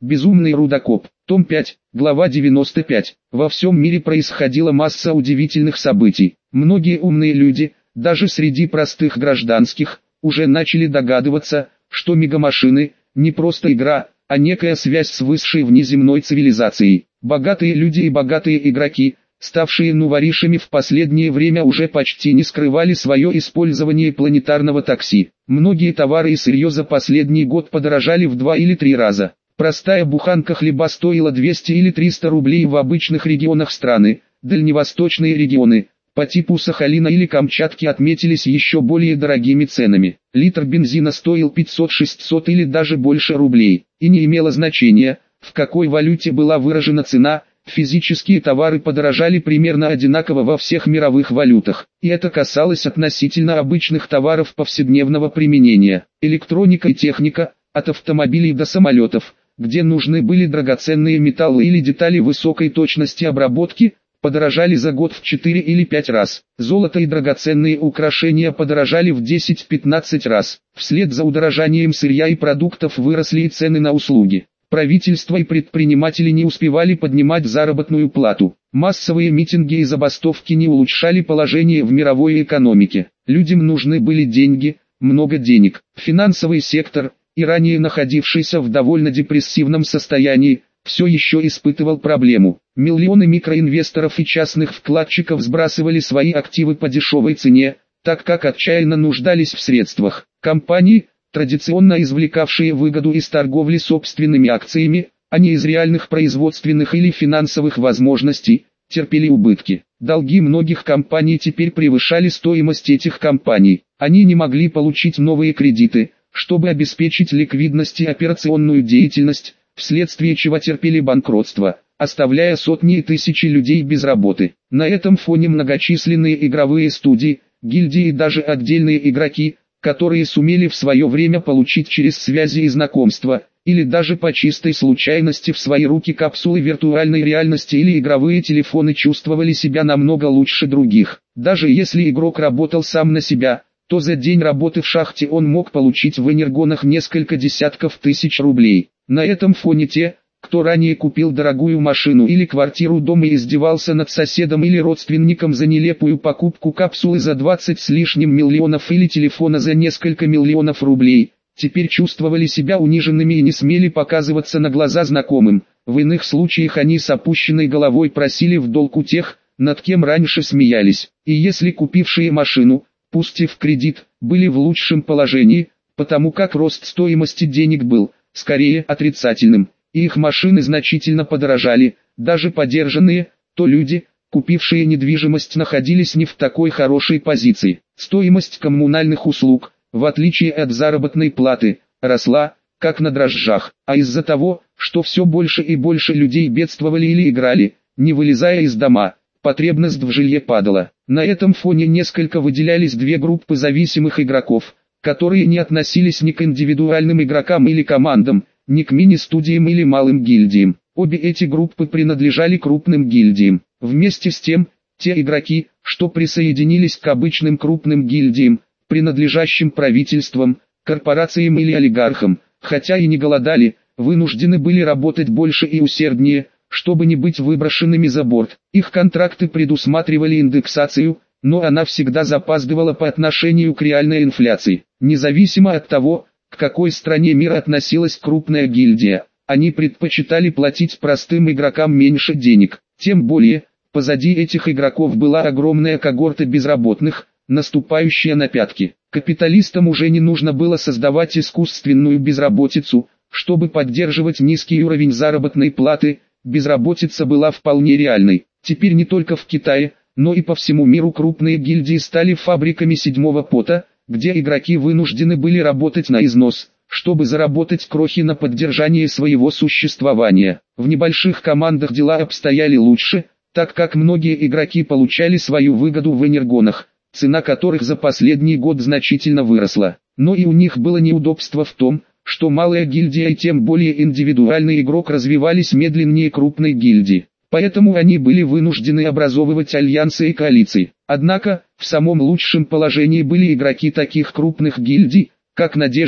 Безумный рудокоп. Том 5, глава 95. Во всем мире происходила масса удивительных событий. Многие умные люди, даже среди простых гражданских, уже начали догадываться, что мегамашины – не просто игра, а некая связь с высшей внеземной цивилизацией. Богатые люди и богатые игроки, ставшие новоришами в последнее время, уже почти не скрывали свое использование планетарного такси. Многие товары и сырье за последний год подорожали в 2 или 3 раза. Простая буханка хлеба стоила 200 или 300 рублей в обычных регионах страны. Дальневосточные регионы, по типу Сахалина или Камчатки, отметились еще более дорогими ценами. Литр бензина стоил 500-600 или даже больше рублей. И не имело значения, в какой валюте была выражена цена, физические товары подорожали примерно одинаково во всех мировых валютах. И это касалось относительно обычных товаров повседневного применения. Электроника и техника, от автомобилей до самолетов, где нужны были драгоценные металлы или детали высокой точности обработки, подорожали за год в 4 или 5 раз. Золото и драгоценные украшения подорожали в 10-15 раз. Вслед за удорожанием сырья и продуктов выросли и цены на услуги. Правительство и предприниматели не успевали поднимать заработную плату. Массовые митинги и забастовки не улучшали положение в мировой экономике. Людям нужны были деньги, много денег. Финансовый сектор, и ранее находившийся в довольно депрессивном состоянии, все еще испытывал проблему. Миллионы микроинвесторов и частных вкладчиков сбрасывали свои активы по дешевой цене, так как отчаянно нуждались в средствах. Компании, традиционно извлекавшие выгоду из торговли собственными акциями, а не из реальных производственных или финансовых возможностей, терпели убытки. Долги многих компаний теперь превышали стоимость этих компаний. Они не могли получить новые кредиты, чтобы обеспечить ликвидность и операционную деятельность, вследствие чего терпели банкротство, оставляя сотни и тысячи людей без работы. На этом фоне многочисленные игровые студии, гильдии и даже отдельные игроки, которые сумели в свое время получить через связи и знакомства, или даже по чистой случайности в свои руки капсулы виртуальной реальности или игровые телефоны, чувствовали себя намного лучше других. Даже если игрок работал сам на себя, то за день работы в шахте он мог получить в энергонах несколько десятков тысяч рублей. На этом фоне те, кто ранее купил дорогую машину или квартиру дома и издевался над соседом или родственником за нелепую покупку капсулы за 20 с лишним миллионов или телефона за несколько миллионов рублей, теперь чувствовали себя униженными и не смели показываться на глаза знакомым. В иных случаях они с опущенной головой просили в долг у тех, над кем раньше смеялись. И если купившие машину, пусть и в кредит, были в лучшем положении, потому как рост стоимости денег был, скорее, отрицательным, и их машины значительно подорожали, даже подержанные, то люди, купившие недвижимость, находились не в такой хорошей позиции. Стоимость коммунальных услуг, в отличие от заработной платы, росла, как на дрожжах, а из-за того, что все больше и больше людей бедствовали или играли, не вылезая из дома, потребность в жилье падала. На этом фоне несколько выделялись две группы зависимых игроков, которые не относились ни к индивидуальным игрокам или командам, ни к мини-студиям или малым гильдиям. Обе эти группы принадлежали крупным гильдиям. Вместе с тем, те игроки, что присоединились к обычным крупным гильдиям, принадлежащим правительствам, корпорациям или олигархам, хотя и не голодали, вынуждены были работать больше и усерднее, чтобы не быть выброшенными за борт. Их контракты предусматривали индексацию, но она всегда запаздывала по отношению к реальной инфляции. Независимо от того, к какой стране мира относилась крупная гильдия, они предпочитали платить простым игрокам меньше денег. Тем более, позади этих игроков была огромная когорта безработных, наступающая на пятки. Капиталистам уже не нужно было создавать искусственную безработицу, чтобы поддерживать низкий уровень заработной платы. Безработица была вполне реальной. Теперь не только в Китае, но и по всему миру крупные гильдии стали фабриками седьмого пота, где игроки вынуждены были работать на износ, чтобы заработать крохи на поддержание своего существования. В небольших командах дела обстояли лучше, так как многие игроки получали свою выгоду в энергонах, цена которых за последний год значительно выросла. Но и у них было неудобство в том, что малая гильдия и тем более индивидуальный игрок развивались медленнее крупной гильдии. Поэтому они были вынуждены образовывать альянсы и коалиции. Однако, в самом лучшем положении были игроки таких крупных гильдий, как Надежда,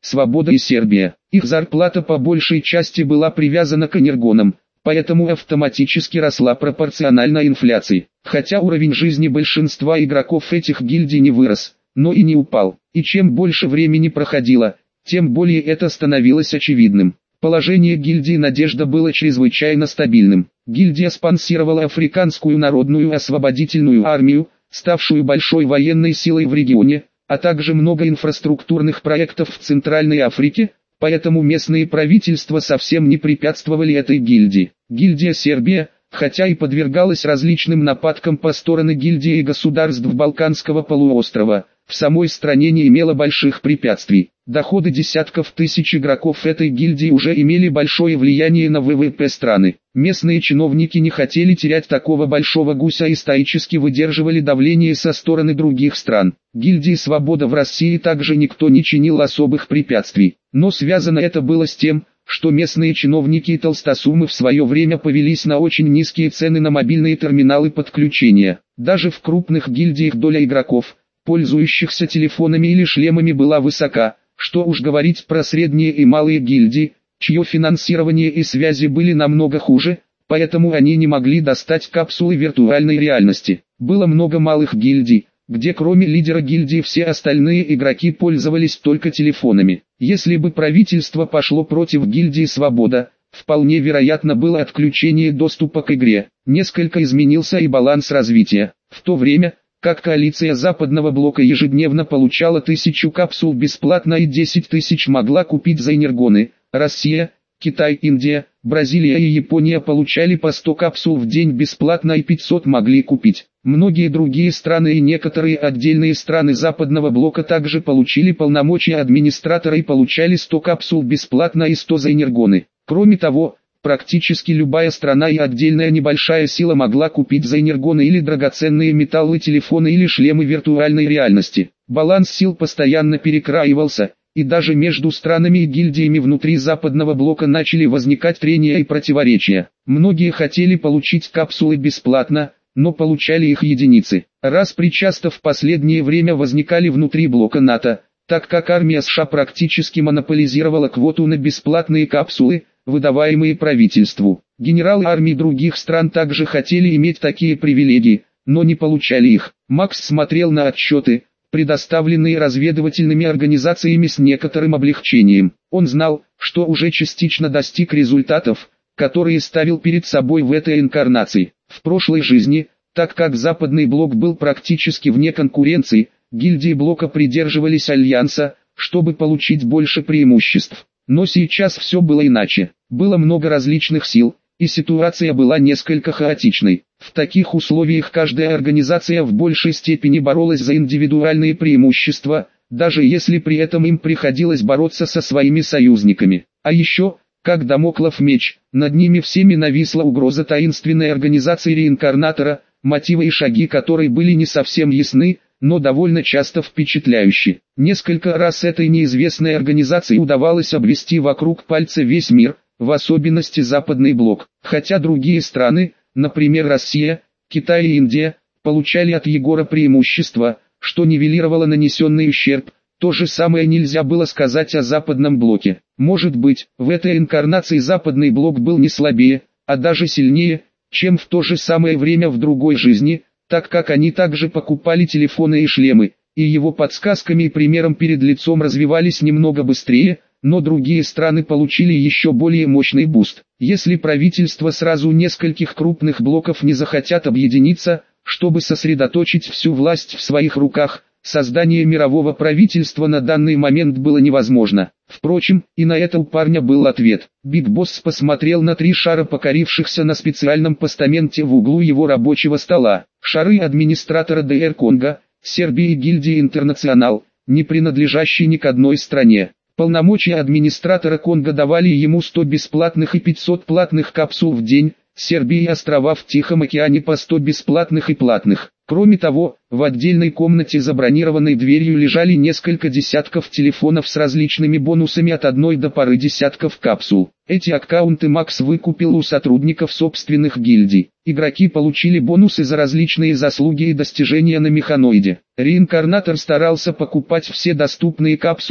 Свобода и Сербия. Их зарплата по большей части была привязана к энергонам, поэтому автоматически росла пропорционально инфляции. Хотя уровень жизни большинства игроков этих гильдий не вырос, но и не упал. И чем больше времени проходило, тем более это становилось очевидным. Положение гильдии «Надежда» было чрезвычайно стабильным. Гильдия спонсировала Африканскую народную освободительную армию, ставшую большой военной силой в регионе, а также много инфраструктурных проектов в Центральной Африке, поэтому местные правительства совсем не препятствовали этой гильдии. Гильдия Сербия, хотя и подвергалась различным нападкам по стороны гильдии и государств Балканского полуострова, в самой стране не имела больших препятствий. Доходы десятков тысяч игроков этой гильдии уже имели большое влияние на ВВП страны. Местные чиновники не хотели терять такого большого гуся и стоически выдерживали давление со стороны других стран. Гильдии «Свобода» в России также никто не чинил особых препятствий. Но связано это было с тем, что местные чиновники и толстосумы в свое время повелись на очень низкие цены на мобильные терминалы подключения. Даже в крупных гильдиях доля игроков, пользующихся телефонами или шлемами, была высока. Что уж говорить про средние и малые гильдии, чье финансирование и связи были намного хуже, поэтому они не могли достать капсулы виртуальной реальности. Было много малых гильдий, где кроме лидера гильдии все остальные игроки пользовались только телефонами. Если бы правительство пошло против гильдии «Свобода», вполне вероятно было отключение доступа к игре. Несколько изменился и баланс развития. В то время, как коалиция Западного блока ежедневно получала 1000 капсул бесплатно и 10 тысяч могла купить за энергоны, Россия, Китай, Индия, Бразилия и Япония получали по 100 капсул в день бесплатно и 500 могли купить. Многие другие страны и некоторые отдельные страны Западного блока также получили полномочия администратора и получали 100 капсул бесплатно и 100 за энергоны. Кроме того, практически любая страна и отдельная небольшая сила могла купить за энергоны или драгоценные металлы, телефоны или шлемы виртуальной реальности. Баланс сил постоянно перекраивался, и даже между странами и гильдиями внутри Западного блока начали возникать трения и противоречия. Многие хотели получить капсулы бесплатно, но получали их единицы. Распри часто в последнее время возникали внутри блока НАТО, так как армия США практически монополизировала квоту на бесплатные капсулы, выдаваемые правительству. Генералы армий других стран также хотели иметь такие привилегии, но не получали их. Макс смотрел на отчеты, предоставленные разведывательными организациями, с некоторым облегчением. Он знал, что уже частично достиг результатов, которые ставил перед собой в этой инкарнации. В прошлой жизни, так как Западный блок был практически вне конкуренции, гильдии блока придерживались альянса, чтобы получить больше преимуществ. Но сейчас все было иначе. Было много различных сил, и ситуация была несколько хаотичной. В таких условиях каждая организация в большей степени боролась за индивидуальные преимущества, даже если при этом им приходилось бороться со своими союзниками. А еще, как дамоклов меч, над ними всеми нависла угроза таинственной организации реинкарнатора, мотивы и шаги которой были не совсем ясны, но довольно часто впечатляющие. Несколько раз этой неизвестной организации удавалось обвести вокруг пальца весь мир, в особенности Западный блок. Хотя другие страны, например Россия, Китай и Индия, получали от Егора преимущества, что нивелировало нанесенный ущерб. То же самое нельзя было сказать о Западном блоке. Может быть, в этой инкарнации Западный блок был не слабее, а даже сильнее, чем в то же самое время в другой жизни, так как они также покупали телефоны и шлемы, и его подсказками и примером перед лицом развивались немного быстрее, но другие страны получили еще более мощный буст. Если правительства сразу нескольких крупных блоков не захотят объединиться, чтобы сосредоточить всю власть в своих руках, создание мирового правительства на данный момент было невозможно. Впрочем, и на это у парня был ответ. Биг Босс посмотрел на 3 шара, покорившихся на специальном постаменте в углу его рабочего стола. Шары администратора ДР Конго, Сербии и гильдии Интернационал, не принадлежащей ни к одной стране. Полномочия администратора Конго давали ему 100 бесплатных и 500 платных капсул в день, Сербии и острова в Тихом океане по 100 бесплатных и платных. Кроме того, в отдельной комнате за бронированной дверью лежали несколько десятков телефонов с различными бонусами от 1 до пары десятков капсул. Эти аккаунты Макс выкупил у сотрудников собственных гильдий. Игроки получили бонусы за различные заслуги и достижения на механоиде. Реинкарнатор старался покупать все доступные капсулы,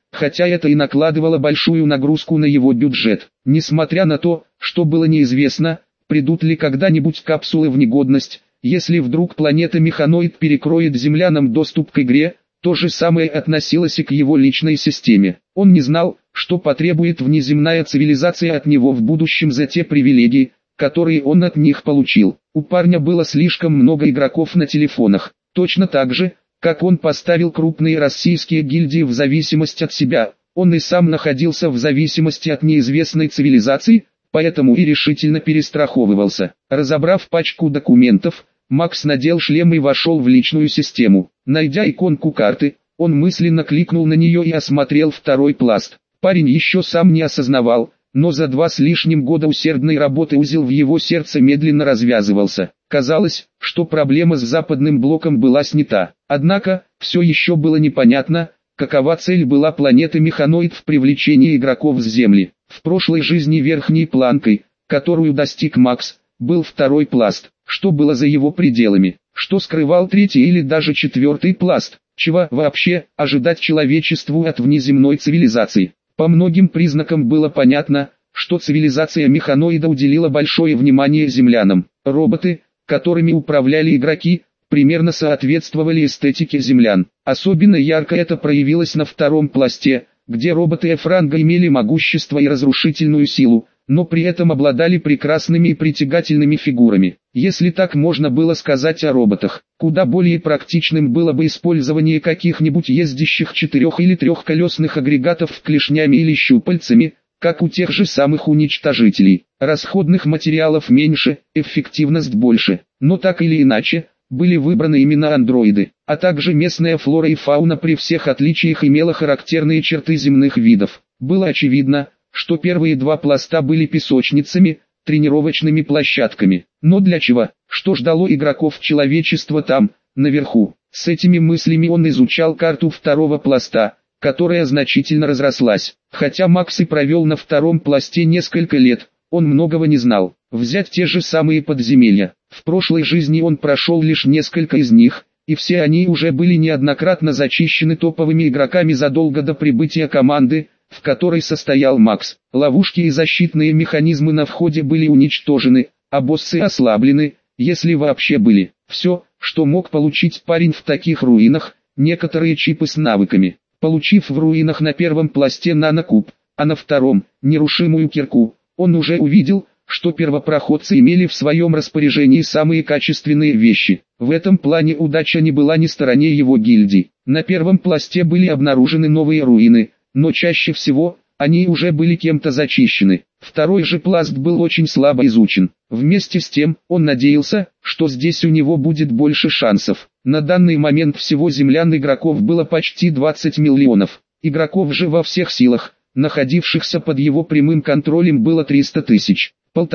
хотя это и накладывало большую нагрузку на его бюджет. Несмотря на то, что было неизвестно, придут ли когда-нибудь капсулы в негодность, если вдруг планета Механоид перекроет землянам доступ к игре, то же самое относилось и к его личной системе. Он не знал, что потребует внеземная цивилизация от него в будущем за те привилегии, которые он от них получил. У парня было слишком много игроков на телефонах, точно так же, как он поставил крупные российские гильдии в зависимость от себя, он и сам находился в зависимости от неизвестной цивилизации, поэтому и решительно перестраховывался. Разобрав пачку документов, Макс надел шлем и вошел в личную систему. Найдя иконку карты, он мысленно кликнул на нее и осмотрел второй пласт. Парень еще сам не осознавал, но за 2 с лишним года усердной работы узел в его сердце медленно развязывался. Казалось, что проблема с западным блоком была снята. Однако, все еще было непонятно, какова цель была планеты Механоид в привлечении игроков с Земли. В прошлой жизни верхней планкой, которую достиг Макс, был второй пласт. Что было за его пределами? Что скрывал третий или даже четвертый пласт? Чего вообще ожидать человечеству от внеземной цивилизации? По многим признакам было понятно, что цивилизация Механоида уделила большое внимание землянам. Роботы, которыми управляли игроки, примерно соответствовали эстетике землян. Особенно ярко это проявилось на втором пласте, где роботы F-ранга имели могущество и разрушительную силу, но при этом обладали прекрасными и притягательными фигурами. Если так можно было сказать о роботах, куда более практичным было бы использование каких-нибудь ездящих 4- или 3-колесных агрегатов клешнями или щупальцами, как у тех же самых уничтожителей. Расходных материалов меньше, эффективность больше, но так или иначе, были выбраны именно андроиды, а также местная флора и фауна при всех отличиях имела характерные черты земных видов. Было очевидно, что первые 2 пласта были песочницами, тренировочными площадками. Но для чего? Что ждало игроков человечества там, наверху? С этими мыслями он изучал карту второго пласта, которая значительно разрослась. Хотя Макс и провел на втором пласте несколько лет, он многого не знал. Взять те же самые подземелья. В прошлой жизни он прошел лишь несколько из них, и все они уже были неоднократно зачищены топовыми игроками задолго до прибытия команды, в которой состоял Макс. Ловушки и защитные механизмы на входе были уничтожены, а боссы ослаблены, если вообще были. Все, что мог получить парень в таких руинах, некоторые чипы с навыками. Получив в руинах на первом пласте нанокуб, а на втором – нерушимую кирку, он уже увидел, что первопроходцы имели в своем распоряжении самые качественные вещи. В этом плане удача не была ни стороне его гильдии. На первом пласте были обнаружены новые руины, но чаще всего, они уже были кем-то зачищены. Второй же пласт был очень слабо изучен. Вместе с тем, он надеялся, что здесь у него будет больше шансов. На данный момент всего землян игроков было почти 20 миллионов. Игроков же во всех силах, находившихся под его прямым контролем, было 300 тысяч.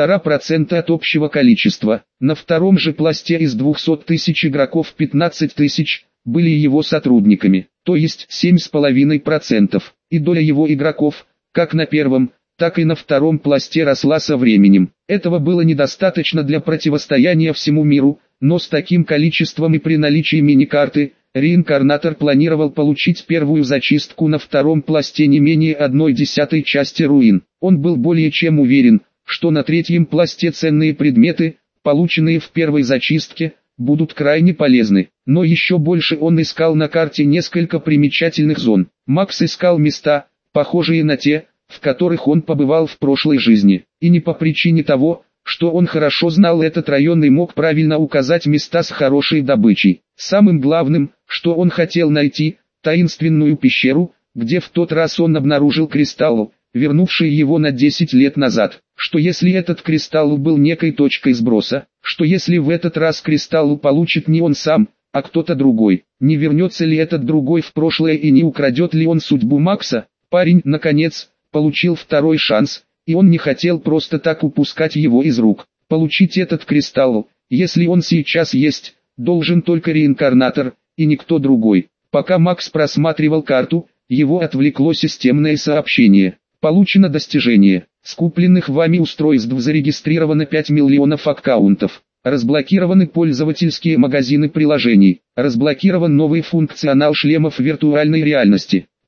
1,5% от общего количества. На втором же пласте из 200 тысяч игроков 15 тысяч были его сотрудниками, то есть 7,5%. И доля его игроков, как на первом, так и на втором пласте росла со временем. Этого было недостаточно для противостояния всему миру, но с таким количеством и при наличии мини-карты, Реинкарнатор планировал получить первую зачистку на втором пласте не менее 1/10 части руин. Он был более чем уверен, что на третьем пласте ценные предметы, полученные в первой зачистке, будут крайне полезны. Но еще больше он искал на карте несколько примечательных зон. Макс искал места, похожие на те, в которых он побывал в прошлой жизни. И не по причине того, что он хорошо знал этот район и мог правильно указать места с хорошей добычей. Самым главным, что он хотел найти, таинственную пещеру, где в тот раз он обнаружил кристалл, вернувший его на 10 лет назад. Что если этот кристалл был некой точкой сброса? Что если в этот раз кристалл получит не он сам, а кто-то другой? Не вернется ли этот другой в прошлое и не украдет ли он судьбу Макса? Парень, наконец, получил второй шанс, и он не хотел просто так упускать его из рук. Получить этот кристалл, если он сейчас есть, должен только реинкарнатор, и никто другой. Пока Макс просматривал карту, его отвлекло системное сообщение. Получено достижение. С купленных вами устройств зарегистрировано 5 миллионов аккаунтов. Разблокированы пользовательские магазины приложений. Разблокирован новый функционал шлемов виртуальной реальности.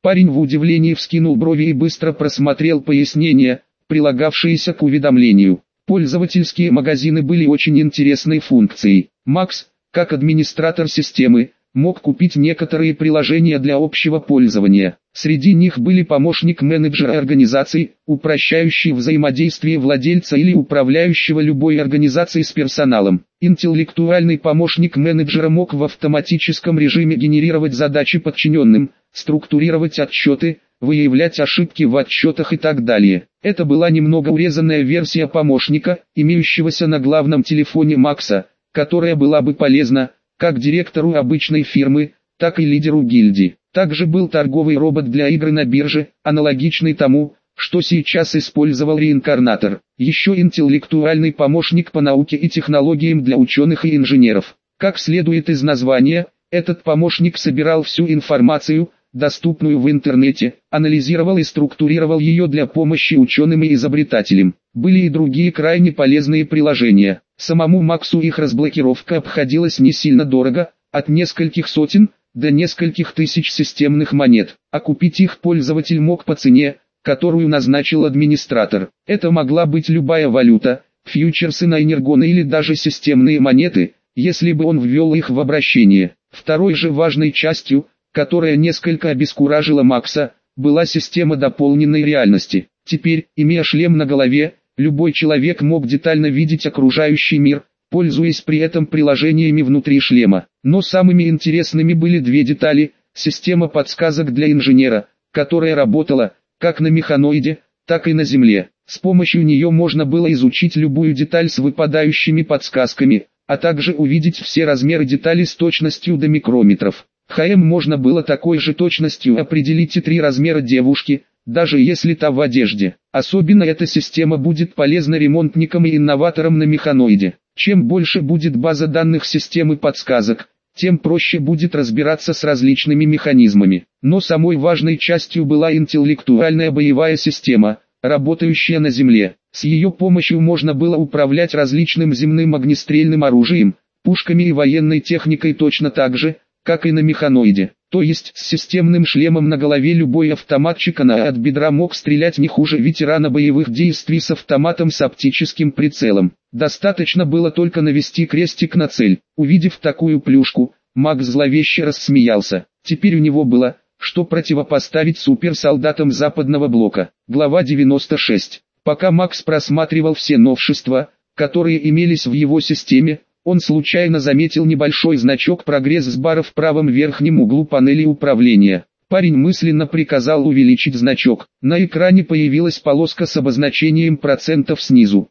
Парень в удивлении вскинул брови и быстро просмотрел пояснения, прилагавшиеся к уведомлению. Пользовательские магазины были очень интересной функцией. Макс, как администратор системы, мог купить некоторые приложения для общего пользования. Среди них были помощник менеджера организации, упрощающий взаимодействие владельца или управляющего любой организацией с персоналом. Интеллектуальный помощник менеджера мог в автоматическом режиме генерировать задачи подчиненным, структурировать отчеты, выявлять ошибки в отчетах и так далее. Это была немного урезанная версия помощника, имеющегося на главном телефоне Макса, которая была бы полезна, как директору обычной фирмы, так и лидеру гильдии. Также был торговый робот для игры на бирже, аналогичный тому, что сейчас использовал реинкарнатор. Еще интеллектуальный помощник по науке и технологиям для ученых и инженеров. Как следует из названия, этот помощник собирал всю информацию, доступную в интернете, анализировал и структурировал ее для помощи ученым и изобретателям. Были и другие крайне полезные приложения. Самому Максу их разблокировка обходилась не сильно дорого, от нескольких сотен до нескольких тысяч системных монет, а купить их пользователь мог по цене, которую назначил администратор. Это могла быть любая валюта, фьючерсы на энергоны или даже системные монеты, если бы он ввел их в обращение. Второй же важной частью, которая несколько обескуражила Макса, была система дополненной реальности. Теперь, имея шлем на голове, любой человек мог детально видеть окружающий мир, пользуясь при этом приложениями внутри шлема. Но самыми интересными были две детали: система подсказок для инженера, которая работала, как на механоиде, так и на Земле. С помощью нее можно было изучить любую деталь с выпадающими подсказками, а также увидеть все размеры детали с точностью до микрометров. Можно было такой же точностью определить и 3 размера девушки, даже если та в одежде. Особенно эта система будет полезна ремонтникам и инноваторам на механоиде. Чем больше будет база данных системы подсказок, тем проще будет разбираться с различными механизмами. Но самой важной частью была интеллектуальная боевая система, работающая на Земле. С ее помощью можно было управлять различным земным огнестрельным оружием, пушками и военной техникой точно так же, как и на механоиде. То есть с системным шлемом на голове любой автоматчик от бедра мог стрелять не хуже ветерана боевых действий с автоматом с оптическим прицелом. Достаточно было только навести крестик на цель. Увидев такую плюшку, Макс зловеще рассмеялся. Теперь у него было, что противопоставить суперсолдатам западного блока. Глава 96. Пока Макс просматривал все новшества, которые имелись в его системе, он случайно заметил небольшой значок прогресс-бара в правом верхнем углу панели управления. Парень мысленно приказал увеличить значок. На экране появилась полоска с обозначением процентов снизу.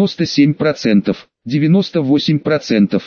97%, 98%,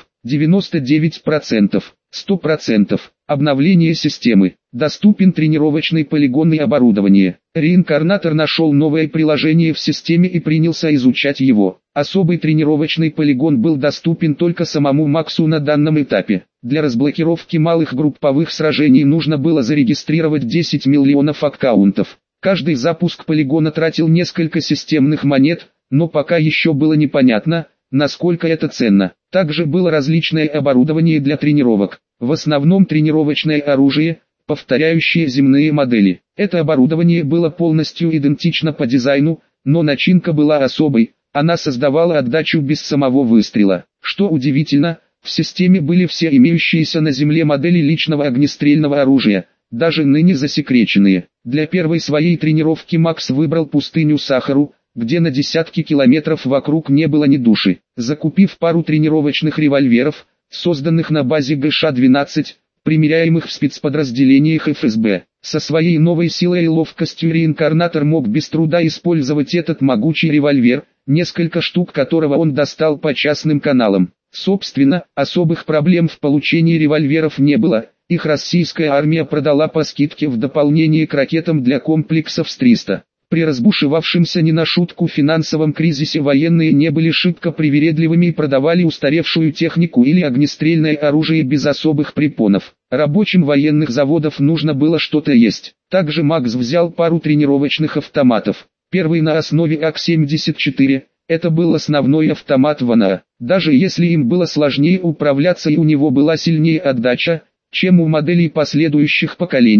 99%, 100%. Обновление системы. Доступен тренировочный полигон и оборудование. Реинкарнатор нашел новое приложение в системе и принялся изучать его. Особый тренировочный полигон был доступен только самому Максу на данном этапе. Для разблокировки малых групповых сражений нужно было зарегистрировать 10 миллионов аккаунтов. Каждый запуск полигона тратил несколько системных монет, но пока еще было непонятно, насколько это ценно. Также было различное оборудование для тренировок. В основном тренировочное оружие, повторяющие земные модели. Это оборудование было полностью идентично по дизайну, но начинка была особой, она создавала отдачу без самого выстрела. Что удивительно, в системе были все имеющиеся на Земле модели личного огнестрельного оружия, даже ныне засекреченные. Для первой своей тренировки Макс выбрал пустыню Сахару, где на десятки километров вокруг не было ни души. Закупив пару тренировочных револьверов, созданных на базе ГШ-12, примеряемых в спецподразделениях ФСБ. Со своей новой силой и ловкостью реинкарнатор мог без труда использовать этот могучий револьвер, несколько штук которого он достал по частным каналам. Собственно, особых проблем в получении револьверов не было, их российская армия продала по скидке в дополнение к ракетам для комплексов С-300. При разбушевавшемся не на шутку финансовом кризисе военные не были шибко привередливыми и продавали устаревшую технику или огнестрельное оружие без особых препонов. Рабочим военных заводов нужно было что-то есть. Также Макс взял пару тренировочных автоматов. Первый на основе АК-74, это был основной автомат ВНА. Даже если им было сложнее управляться и у него была сильнее отдача, чем у моделей последующих поколений,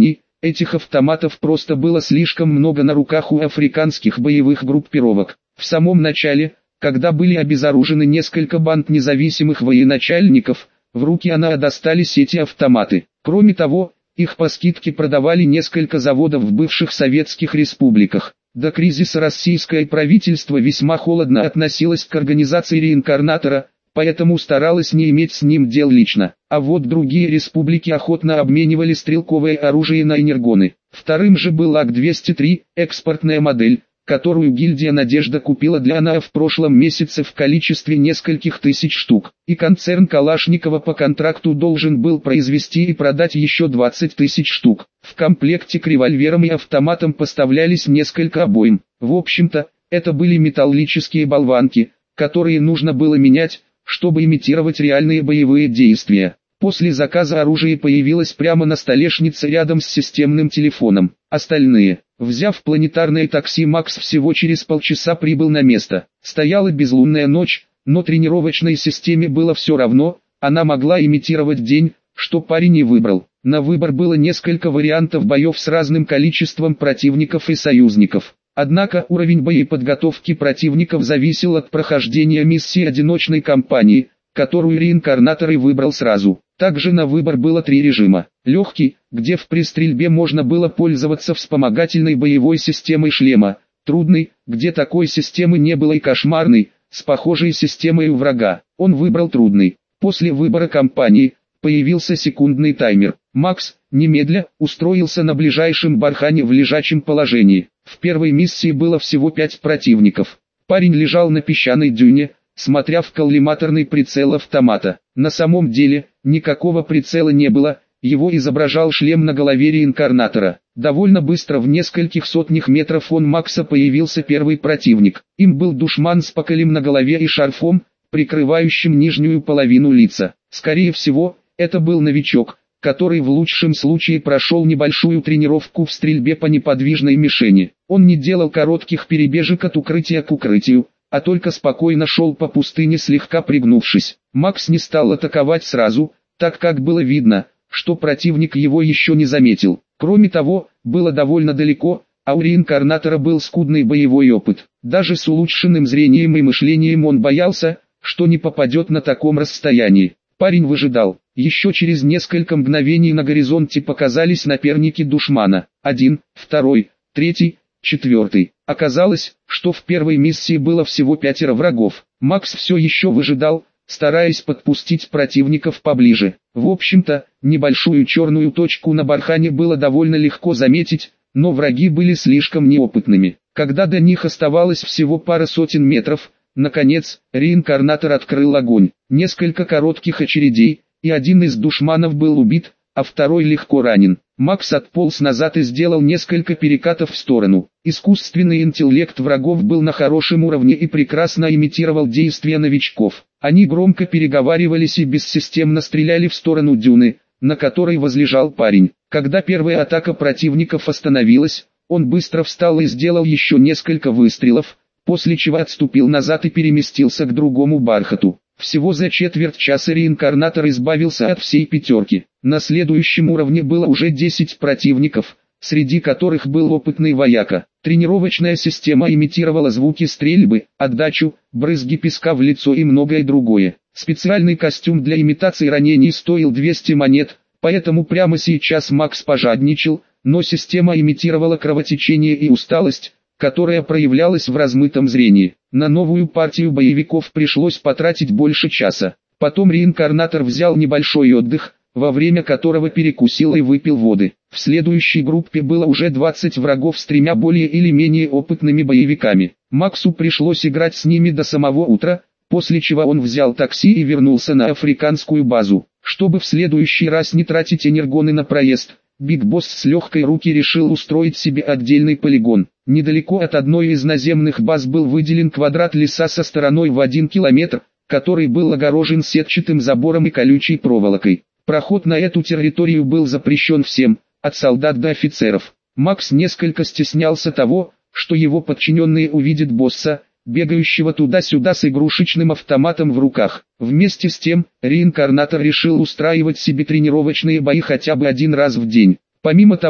Этих автоматов просто было слишком много на руках у африканских боевых группировок. В самом начале, когда были обезоружены несколько банд независимых военачальников, в руки АНА достались эти автоматы. Кроме того, их по скидке продавали несколько заводов в бывших советских республиках. До кризиса российское правительство весьма холодно относилось к организации реинкарнатора, поэтому старалось не иметь с ним дел лично. А вот другие республики охотно обменивали стрелковое оружие на энергоны. Вторым же был АК-203, экспортная модель, которую гильдия «Надежда» купила для АНА в прошлом месяце в количестве нескольких тысяч штук. И концерн Калашникова по контракту должен был произвести и продать еще 20 тысяч штук. В комплекте к револьверам и автоматам поставлялись несколько обоим. В общем-то, это были металлические болванки, которые нужно было менять, чтобы имитировать реальные боевые действия. После заказа оружие появилось прямо на столешнице рядом с системным телефоном. Остальные, взяв планетарное такси, Макс всего через полчаса прибыл на место. Стояла безлунная ночь, но тренировочной системе было все равно, она могла имитировать день, что парень и выбрал. На выбор было несколько вариантов боев с разным количеством противников и союзников. Однако уровень боеподготовки противников зависел от прохождения миссии одиночной кампании, которую реинкарнатор и выбрал сразу. Также на выбор было 3 режима. Легкий, где в пристрельбе можно было пользоваться вспомогательной боевой системой шлема. Трудный, где такой системы не было, и кошмарный, с похожей системой у врага. Он выбрал трудный. После выбора кампании появился секундный таймер. Макс, немедля, устроился на ближайшем бархане в лежачем положении. В первой миссии было всего 5 противников. Парень лежал на песчаной дюне, смотря в коллиматорный прицел автомата. На самом деле, никакого прицела не было, его изображал шлем на голове реинкарнатора. Довольно быстро, в нескольких сотнях метров от Макса, появился первый противник. Им был душман с поколем на голове и шарфом, прикрывающим нижнюю половину лица. Скорее всего, это был новичок, который в лучшем случае прошел небольшую тренировку в стрельбе по неподвижной мишени. Он не делал коротких перебежек от укрытия к укрытию, а только спокойно шел по пустыне, слегка пригнувшись. Макс не стал атаковать сразу, так как было видно, что противник его еще не заметил. Кроме того, было довольно далеко, а у реинкарнатора был скудный боевой опыт. Даже с улучшенным зрением и мышлением он боялся, что не попадет на таком расстоянии. Парень выжидал. Еще через несколько мгновений на горизонте показались наперники душмана. 1, 2, 3, 4. Оказалось, что в первой миссии было всего 5 врагов. Макс все еще выжидал, стараясь подпустить противников поближе. В общем-то, небольшую черную точку на бархане было довольно легко заметить, но враги были слишком неопытными. Когда до них оставалось всего пара сотен метров, наконец, реинкарнатор открыл огонь. Несколько коротких очередей, и один из душманов был убит, а второй легко ранен. Макс отполз назад и сделал несколько перекатов в сторону. Искусственный интеллект врагов был на хорошем уровне и прекрасно имитировал действия новичков. Они громко переговаривались и бессистемно стреляли в сторону дюны, на которой возлежал парень. Когда первая атака противников остановилась, он быстро встал и сделал еще несколько выстрелов, после чего отступил назад и переместился к другому бархату. Всего за четверть часа реинкарнатор избавился от всей пятерки. На следующем уровне было уже 10 противников, среди которых был опытный вояка. Тренировочная система имитировала звуки стрельбы, отдачу, брызги песка в лицо и многое другое. Специальный костюм для имитации ранений стоил 200 монет, поэтому прямо сейчас Макс пожадничал, но система имитировала кровотечение и усталость, которая проявлялась в размытом зрении. На новую партию боевиков пришлось потратить больше часа. Потом реинкарнатор взял небольшой отдых, во время которого перекусил и выпил воды. В следующей группе было уже 20 врагов с 3 более или менее опытными боевиками. Максу пришлось играть с ними до самого утра, после чего он взял такси и вернулся на африканскую базу. Чтобы в следующий раз не тратить энергоны на проезд, Биг Босс с легкой руки решил устроить себе отдельный полигон. Недалеко от одной из наземных баз был выделен квадрат леса со стороной в 1 километр, который был огорожен сетчатым забором и колючей проволокой. Проход на эту территорию был запрещен всем, от солдат до офицеров. Макс несколько стеснялся того, что его подчиненные увидят босса, бегающего туда-сюда с игрушечным автоматом в руках. Вместе с тем, реинкарнатор решил устраивать себе тренировочные бои хотя бы 1 раз в день. Помимо того,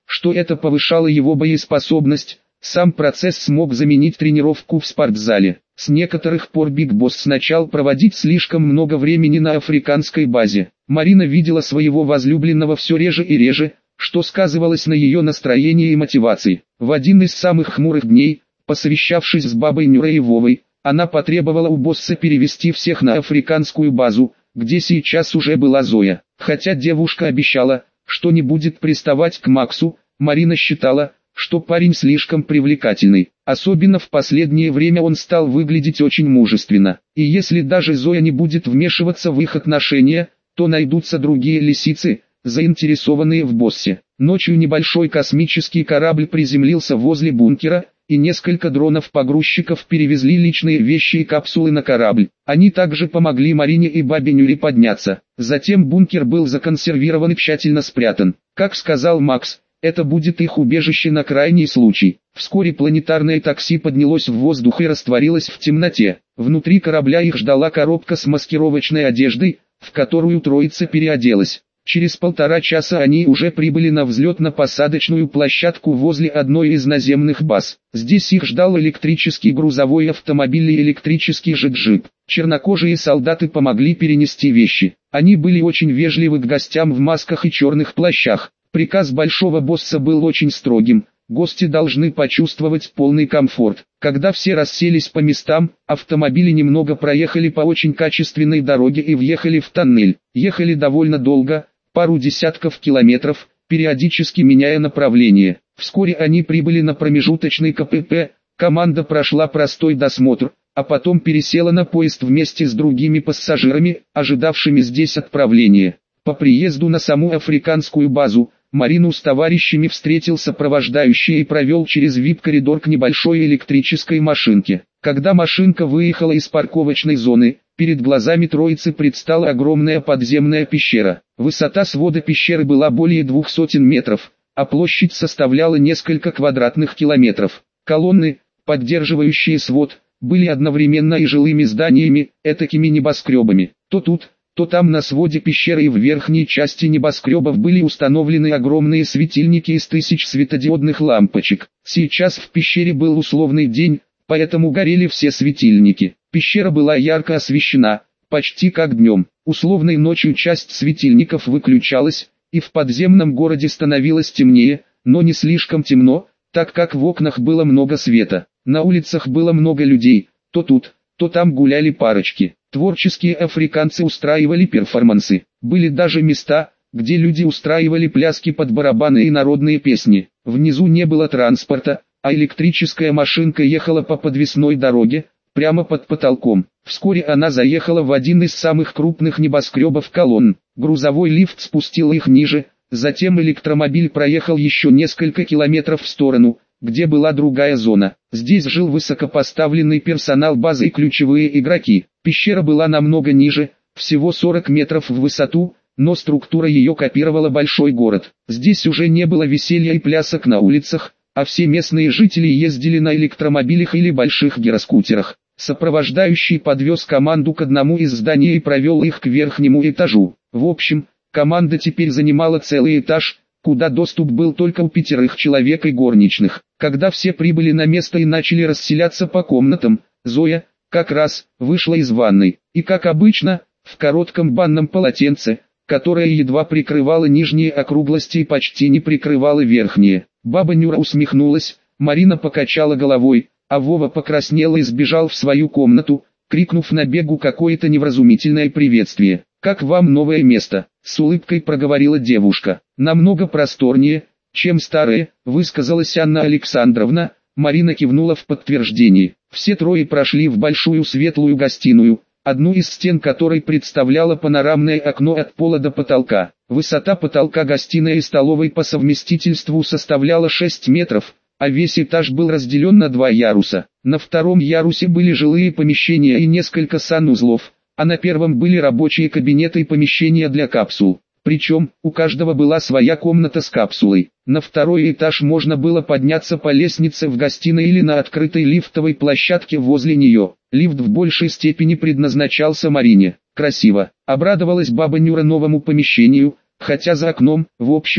что это повышало его боеспособность. Сам процесс смог заменить тренировку в спортзале. С некоторых пор Биг Босс начал проводить слишком много времени на африканской базе. Марина видела своего возлюбленного все реже и реже, что сказывалось на ее настроении и мотивации. В один из самых хмурых дней, посовещавшись с бабой Нюрой и Вовой, она потребовала у босса перевести всех на африканскую базу, где сейчас уже была Зоя. Хотя девушка обещала, что не будет приставать к Максу, Марина считала, что парень слишком привлекательный. Особенно в последнее время он стал выглядеть очень мужественно. И если даже Зоя не будет вмешиваться в их отношения, то найдутся другие лисицы, заинтересованные в боссе. Ночью небольшой космический корабль приземлился возле бункера, и несколько дронов-погрузчиков перевезли личные вещи и капсулы на корабль. Они также помогли Марине и бабе Нюре подняться. Затем бункер был законсервирован и тщательно спрятан. Как сказал Макс, это будет их убежище на крайний случай. Вскоре планетарное такси поднялось в воздух и растворилось в темноте. Внутри корабля их ждала коробка с маскировочной одеждой, в которую троица переоделась. Через 1,5 часа они уже прибыли на взлетно-посадочную площадку возле одной из наземных баз. Здесь их ждал электрический грузовой автомобиль и электрический же джип. Чернокожие солдаты помогли перенести вещи. Они были очень вежливы к гостям в масках и черных плащах. Приказ большого босса был очень строгим. Гости должны почувствовать полный комфорт. Когда все расселись по местам, автомобили немного проехали по очень качественной дороге и въехали в тоннель. Ехали довольно долго, пару десятков километров, периодически меняя направление. Вскоре они прибыли на промежуточный КПП, команда прошла простой досмотр, а потом пересела на поезд вместе с другими пассажирами, ожидавшими здесь отправления. По приезду на саму африканскую базу, Марину с товарищами встретил сопровождающий и провел через VIP-коридор к небольшой электрической машинке. Когда машинка выехала из парковочной зоны, перед глазами троицы предстала огромная подземная пещера. Высота свода пещеры была более 200 метров, а площадь составляла несколько квадратных километров. Колонны, поддерживающие свод, были одновременно и жилыми зданиями, этакими небоскребами. То тут, то там на своде пещеры и в верхней части небоскребов были установлены огромные светильники из 1000 светодиодных лампочек. Сейчас в пещере был условный день, поэтому горели все светильники. Пещера была ярко освещена, почти как днем. Условной ночью часть светильников выключалась, и в подземном городе становилось темнее, но не слишком темно, так как в окнах было много света. На улицах было много людей, то тут, то там гуляли парочки. Творческие африканцы устраивали перформансы. Были даже места, где люди устраивали пляски под барабаны и народные песни. Внизу не было транспорта, а электрическая машинка ехала по подвесной дороге, прямо под потолком. Вскоре она заехала в один из самых крупных небоскребов колонн. Грузовой лифт спустил их ниже, затем электромобиль проехал еще несколько километров в сторону, где была другая зона. Здесь жил высокопоставленный персонал базы и ключевые игроки. Пещера была намного ниже, всего 40 метров в высоту, но структура ее копировала большой город. Здесь уже не было веселья и плясок на улицах, а все местные жители ездили на электромобилях или больших гироскутерах. Сопровождающий подвез команду к одному из зданий и провел их к верхнему этажу. В общем, команда теперь занимала целый этаж, куда доступ был только у 5 человек и горничных. Когда все прибыли на место и начали расселяться по комнатам, Зоя, как раз, вышла из ванной, и как обычно, в коротком банном полотенце, которое едва прикрывало нижние округлости и почти не прикрывало верхние. Баба Нюра усмехнулась, Марина покачала головой, а Вова покраснел и сбежал в свою комнату, крикнув на бегу какое-то невразумительное приветствие. «Как вам новое место?» — с улыбкой проговорила девушка. «Намного просторнее, чем старое», — высказалась Анна Александровна. Марина кивнула в подтверждение. Все трое прошли в большую светлую гостиную, одну из стен которой представляло панорамное окно от пола до потолка. Высота потолка гостиной и столовой по совместительству составляла 6 метров, а весь этаж был разделен на 2 яруса. На втором ярусе были жилые помещения и несколько санузлов, а на первом были рабочие кабинеты и помещения для капсул. Причем, у каждого была своя комната с капсулой. На второй этаж можно было подняться по лестнице в гостиной или на открытой лифтовой площадке возле нее. Лифт в большей степени предназначался Марине. Красиво. Обрадовалась баба Нюра новому помещению, хотя за окном, в общем-то,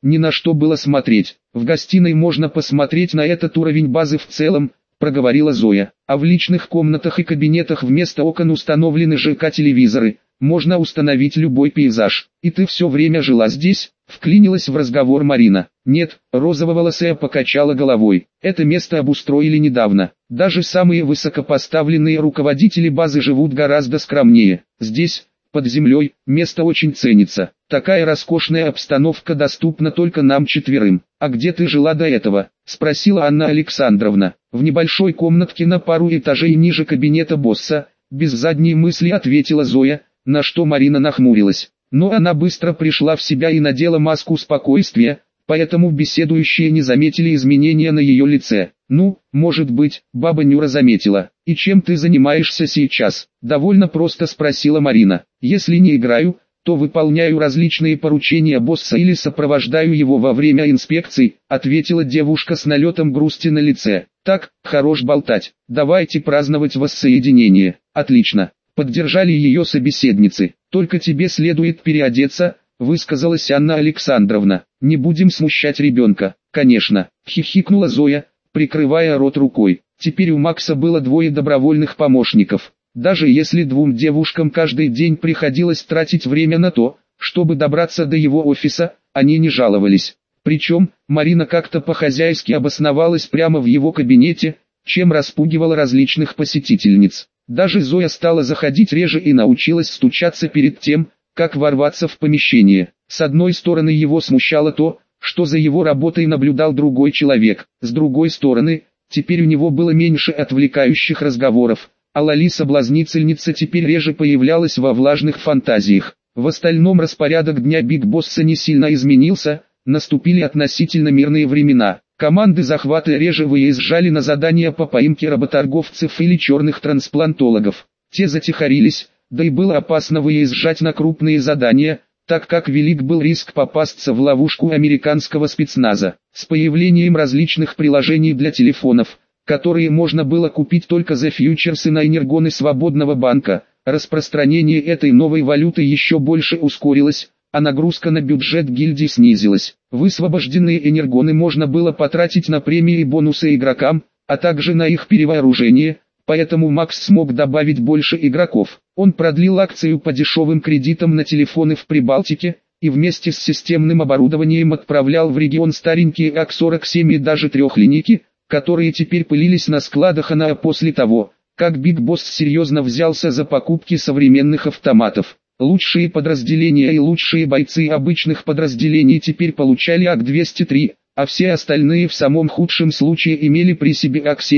ни на что было смотреть. В гостиной можно посмотреть на этот уровень базы в целом, проговорила Зоя. А в личных комнатах и кабинетах вместо окон установлены ЖК-телевизоры. Можно установить любой пейзаж. И ты все время жила здесь? Вклинилась в разговор Марина. Нет, розововолосая покачала головой. Это место обустроили недавно. Даже самые высокопоставленные руководители базы живут гораздо скромнее. Здесь, под землей, место очень ценится. Такая роскошная обстановка доступна только нам четверым. А где ты жила до этого? Спросила Анна Александровна. В небольшой комнатке на пару этажей ниже кабинета босса. Без задней мысли ответила Зоя, на что Марина нахмурилась. Но она быстро пришла в себя и надела маску спокойствия, поэтому беседующие не заметили изменения на ее лице. «Ну, может быть, баба Нюра заметила. И чем ты занимаешься сейчас?» Довольно просто спросила Марина. «Если не играю, то выполняю различные поручения босса или сопровождаю его во время инспекций», ответила девушка с налетом грусти на лице. «Так, хорош болтать. Давайте праздновать воссоединение». «Отлично», поддержали ее собеседницы. «Только тебе следует переодеться», высказалась Анна Александровна. «Не будем смущать ребенка». «Конечно», хихикнула Зоя, прикрывая рот рукой. Теперь у Макса было 2 добровольных помощников. Даже если 2 девушкам каждый день приходилось тратить время на то, чтобы добраться до его офиса, они не жаловались. Причем, Марина как-то по-хозяйски обосновалась прямо в его кабинете, чем распугивала различных посетительниц. Даже Зоя стала заходить реже и научилась стучаться перед тем, как ворваться в помещение. С одной стороны его смущало то, что за его работой наблюдал другой человек. С другой стороны, теперь у него было меньше отвлекающих разговоров, а Лали-соблазнительница теперь реже появлялась во влажных фантазиях. В остальном распорядок дня Биг Босса не сильно изменился, наступили относительно мирные времена. Команды захвата реже выезжали на задания по поимке работорговцев или черных трансплантологов. Те затихарились, да и было опасно выезжать на крупные задания, так как велик был риск попасться в ловушку американского спецназа. С появлением различных приложений для телефонов, которые можно было купить только за фьючерсы на энергоны свободного банка, распространение этой новой валюты еще больше ускорилось, а нагрузка на бюджет гильдии снизилась. Высвобожденные энергоны можно было потратить на премии и бонусы игрокам, а также на их перевооружение, поэтому Макс смог добавить больше игроков. Он продлил акцию по дешевым кредитам на телефоны в Прибалтике, и вместе с системным оборудованием отправлял в регион старенькие АК-47 и даже трехлинейки, которые теперь пылились на складах АНА после того, как Биг Босс серьезно взялся за покупки современных автоматов. Лучшие подразделения и лучшие бойцы обычных подразделений теперь получали АК-203, а все остальные в самом худшем случае имели при себе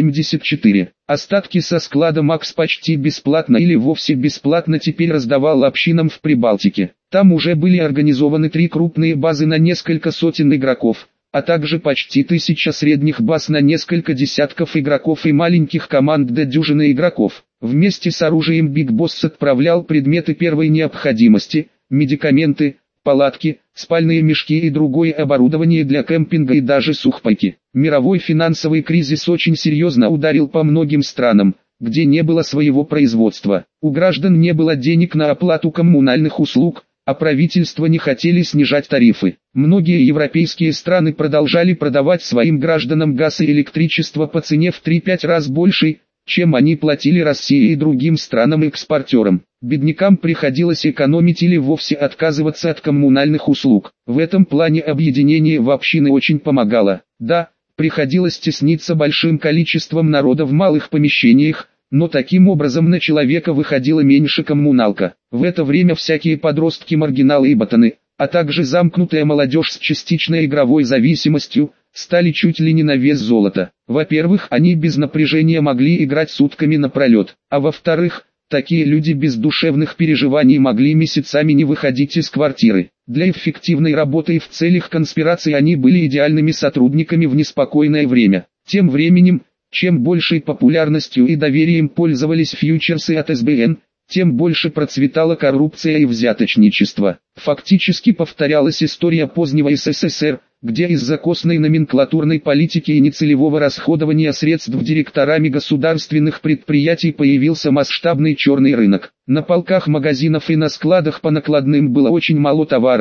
АК-74. Остатки со склада Макс почти бесплатно или вовсе бесплатно теперь раздавал общинам в Прибалтике. Там уже были организованы 3 крупные базы на несколько сотен игроков, а также почти 1000 средних баз на несколько десятков игроков и маленьких команд до дюжины игроков. Вместе с оружием Биг Босс отправлял предметы первой необходимости, медикаменты, палатки, спальные мешки и другое оборудование для кемпинга и даже сухпайки. Мировой финансовый кризис очень серьезно ударил по многим странам, где не было своего производства. У граждан не было денег на оплату коммунальных услуг, а правительства не хотели снижать тарифы. Многие европейские страны продолжали продавать своим гражданам газ и электричество по цене в 3-5 раз больше, чем они платили России и другим странам-экспортерам. Беднякам приходилось экономить или вовсе отказываться от коммунальных услуг. В этом плане объединение в общины очень помогало. Да, приходилось тесниться большим количеством народа в малых помещениях, но таким образом на человека выходила меньше коммуналка. В это время всякие подростки-маргиналы и ботаны, а также замкнутая молодежь с частичной игровой зависимостью, стали чуть ли не на вес золота. Во-первых, они без напряжения могли играть сутками напролет, а во-вторых, такие люди без душевных переживаний могли месяцами не выходить из квартиры. Для эффективной работы и в целях конспирации они были идеальными сотрудниками в неспокойное время. Тем временем, чем большей популярностью и доверием пользовались фьючерсы от СБН, тем больше процветала коррупция и взяточничество. Фактически повторялась история позднего СССР, где из-за костной номенклатурной политики и нецелевого расходования средств директорами государственных предприятий появился масштабный черный рынок. На полках магазинов и на складах по накладным было очень мало товаров,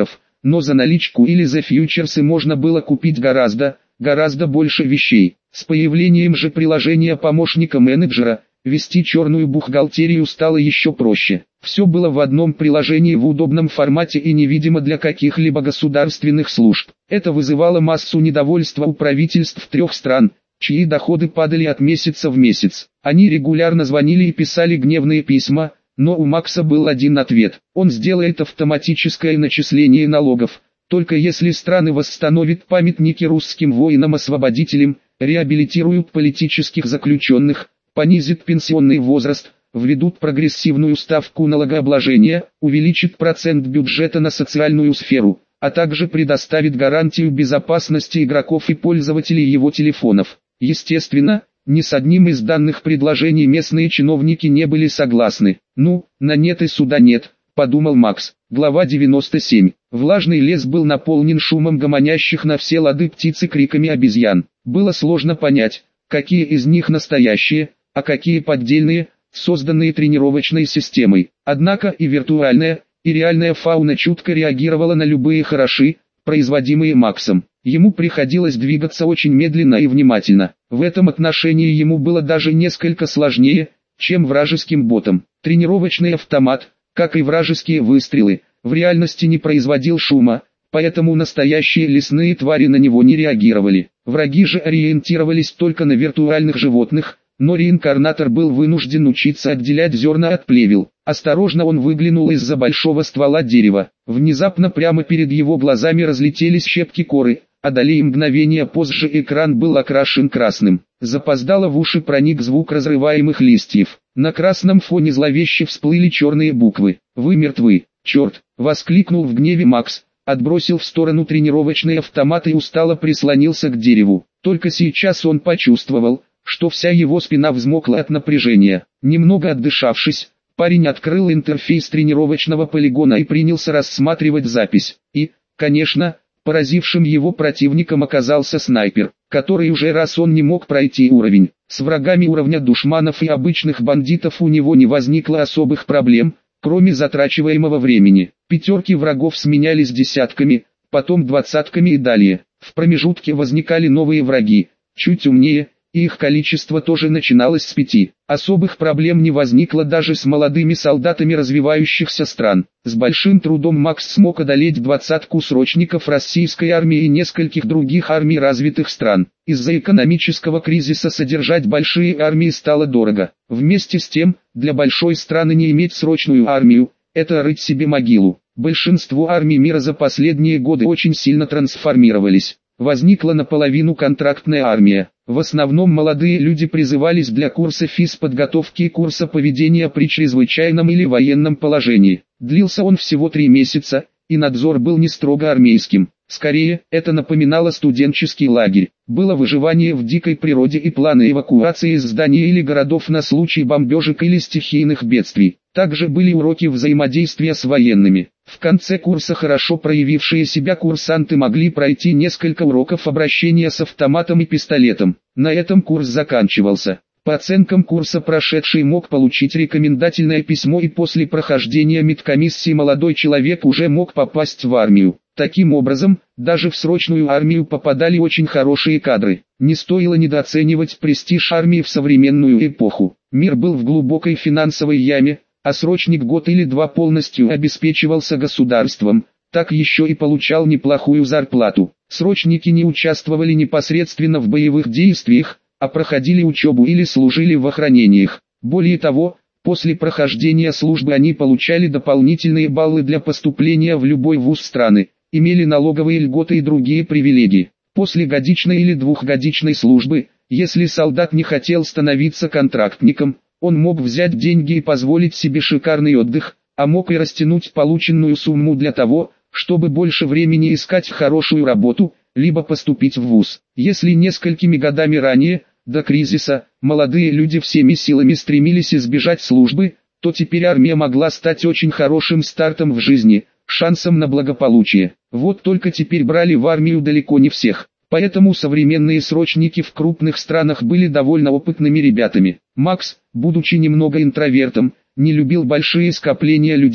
но за наличку или за фьючерсы можно было купить гораздо больше вещей. С появлением же приложения помощника менеджера, вести черную бухгалтерию стало еще проще. Все было в одном приложении в удобном формате и невидимо для каких-либо государственных служб. Это вызывало массу недовольства у правительств 3 стран, чьи доходы падали от месяца в месяц. Они регулярно звонили и писали гневные письма, но у Макса был один ответ. Он сделает автоматическое начисление налогов, только если страны восстановят памятники русским воинам-освободителям, реабилитируют политических заключенных, понизит пенсионный возраст, введут прогрессивную ставку налогообложения, увеличит процент бюджета на социальную сферу, а также предоставит гарантию безопасности игроков и пользователей его телефонов. Естественно, ни с одним из данных предложений местные чиновники не были согласны. «Ну, на нет и суда нет», — подумал Макс. Глава 97. Влажный лес был наполнен шумом гомонящих на все лады птиц и криками обезьян. Было сложно понять, какие из них настоящие, а какие поддельные, созданные тренировочной системой. Однако и виртуальная, и реальная фауна чутко реагировала на любые хороши, производимые Максом. Ему приходилось двигаться очень медленно и внимательно. В этом отношении ему было даже несколько сложнее, чем вражеским ботам. Тренировочный автомат, как и вражеские выстрелы, в реальности не производил шума, поэтому настоящие лесные твари на него не реагировали. Враги же ориентировались только на виртуальных животных, но реинкарнатор был вынужден учиться отделять зерна от плевел. Осторожно он выглянул из-за большого ствола дерева. Внезапно прямо перед его глазами разлетелись щепки коры, а долей мгновения позже экран был окрашен красным. Запоздало в уши проник звук разрываемых листьев. На красном фоне зловеще всплыли черные буквы. «Вы мертвы, черт!» — воскликнул в гневе Макс, отбросил в сторону тренировочный автомат и устало прислонился к дереву. Только сейчас он почувствовал, что вся его спина взмокла от напряжения. Немного отдышавшись, парень открыл интерфейс тренировочного полигона и принялся рассматривать запись. И, конечно, поразившим его противником оказался снайпер, который уже раз он не мог пройти уровень. С врагами уровня душманов и обычных бандитов у него не возникло особых проблем, кроме затрачиваемого времени. Пятерки врагов сменялись десятками, потом двадцатками и далее. В промежутке возникали новые враги, чуть умнее, и их количество тоже начиналось с 5. Особых проблем не возникло даже с молодыми солдатами развивающихся стран. С большим трудом Макс смог одолеть 20 срочников российской армии и нескольких других армий развитых стран. Из-за экономического кризиса содержать большие армии стало дорого. Вместе с тем, для большой страны не иметь срочную армию – это рыть себе могилу. Большинство армий мира за последние годы очень сильно трансформировались. Возникла наполовину контрактная армия. В основном молодые люди призывались для курса физподготовки и курса поведения при чрезвычайном или военном положении. Длился он всего 3 месяца, и надзор был не строго армейским. Скорее, это напоминало студенческий лагерь. Было выживание в дикой природе и планы эвакуации из зданий или городов на случай бомбежек или стихийных бедствий. Также были уроки взаимодействия с военными. В конце курса хорошо проявившие себя курсанты могли пройти несколько уроков обращения с автоматом и пистолетом. На этом курс заканчивался. По оценкам курса прошедший мог получить рекомендательное письмо, и после прохождения медкомиссии молодой человек уже мог попасть в армию. Таким образом, даже в срочную армию попадали очень хорошие кадры. Не стоило недооценивать престиж армии в современную эпоху. Мир был в глубокой финансовой яме, а срочник год или 2 полностью обеспечивался государством, так еще и получал неплохую зарплату. Срочники не участвовали непосредственно в боевых действиях, а проходили учебу или служили в охранениях. Более того, после прохождения службы они получали дополнительные баллы для поступления в любой вуз страны, имели налоговые льготы и другие привилегии. После годичной или 2-годичной службы, если солдат не хотел становиться контрактником, он мог взять деньги и позволить себе шикарный отдых, а мог и растянуть полученную сумму для того, чтобы больше времени искать хорошую работу, либо поступить в вуз. Если несколькими годами ранее, до кризиса, молодые люди всеми силами стремились избежать службы, то теперь армия могла стать очень хорошим стартом в жизни, шансом на благополучие. Вот только теперь брали в армию далеко не всех. Поэтому современные срочники в крупных странах были довольно опытными ребятами. Макс, будучи немного интровертом, не любил большие скопления людей,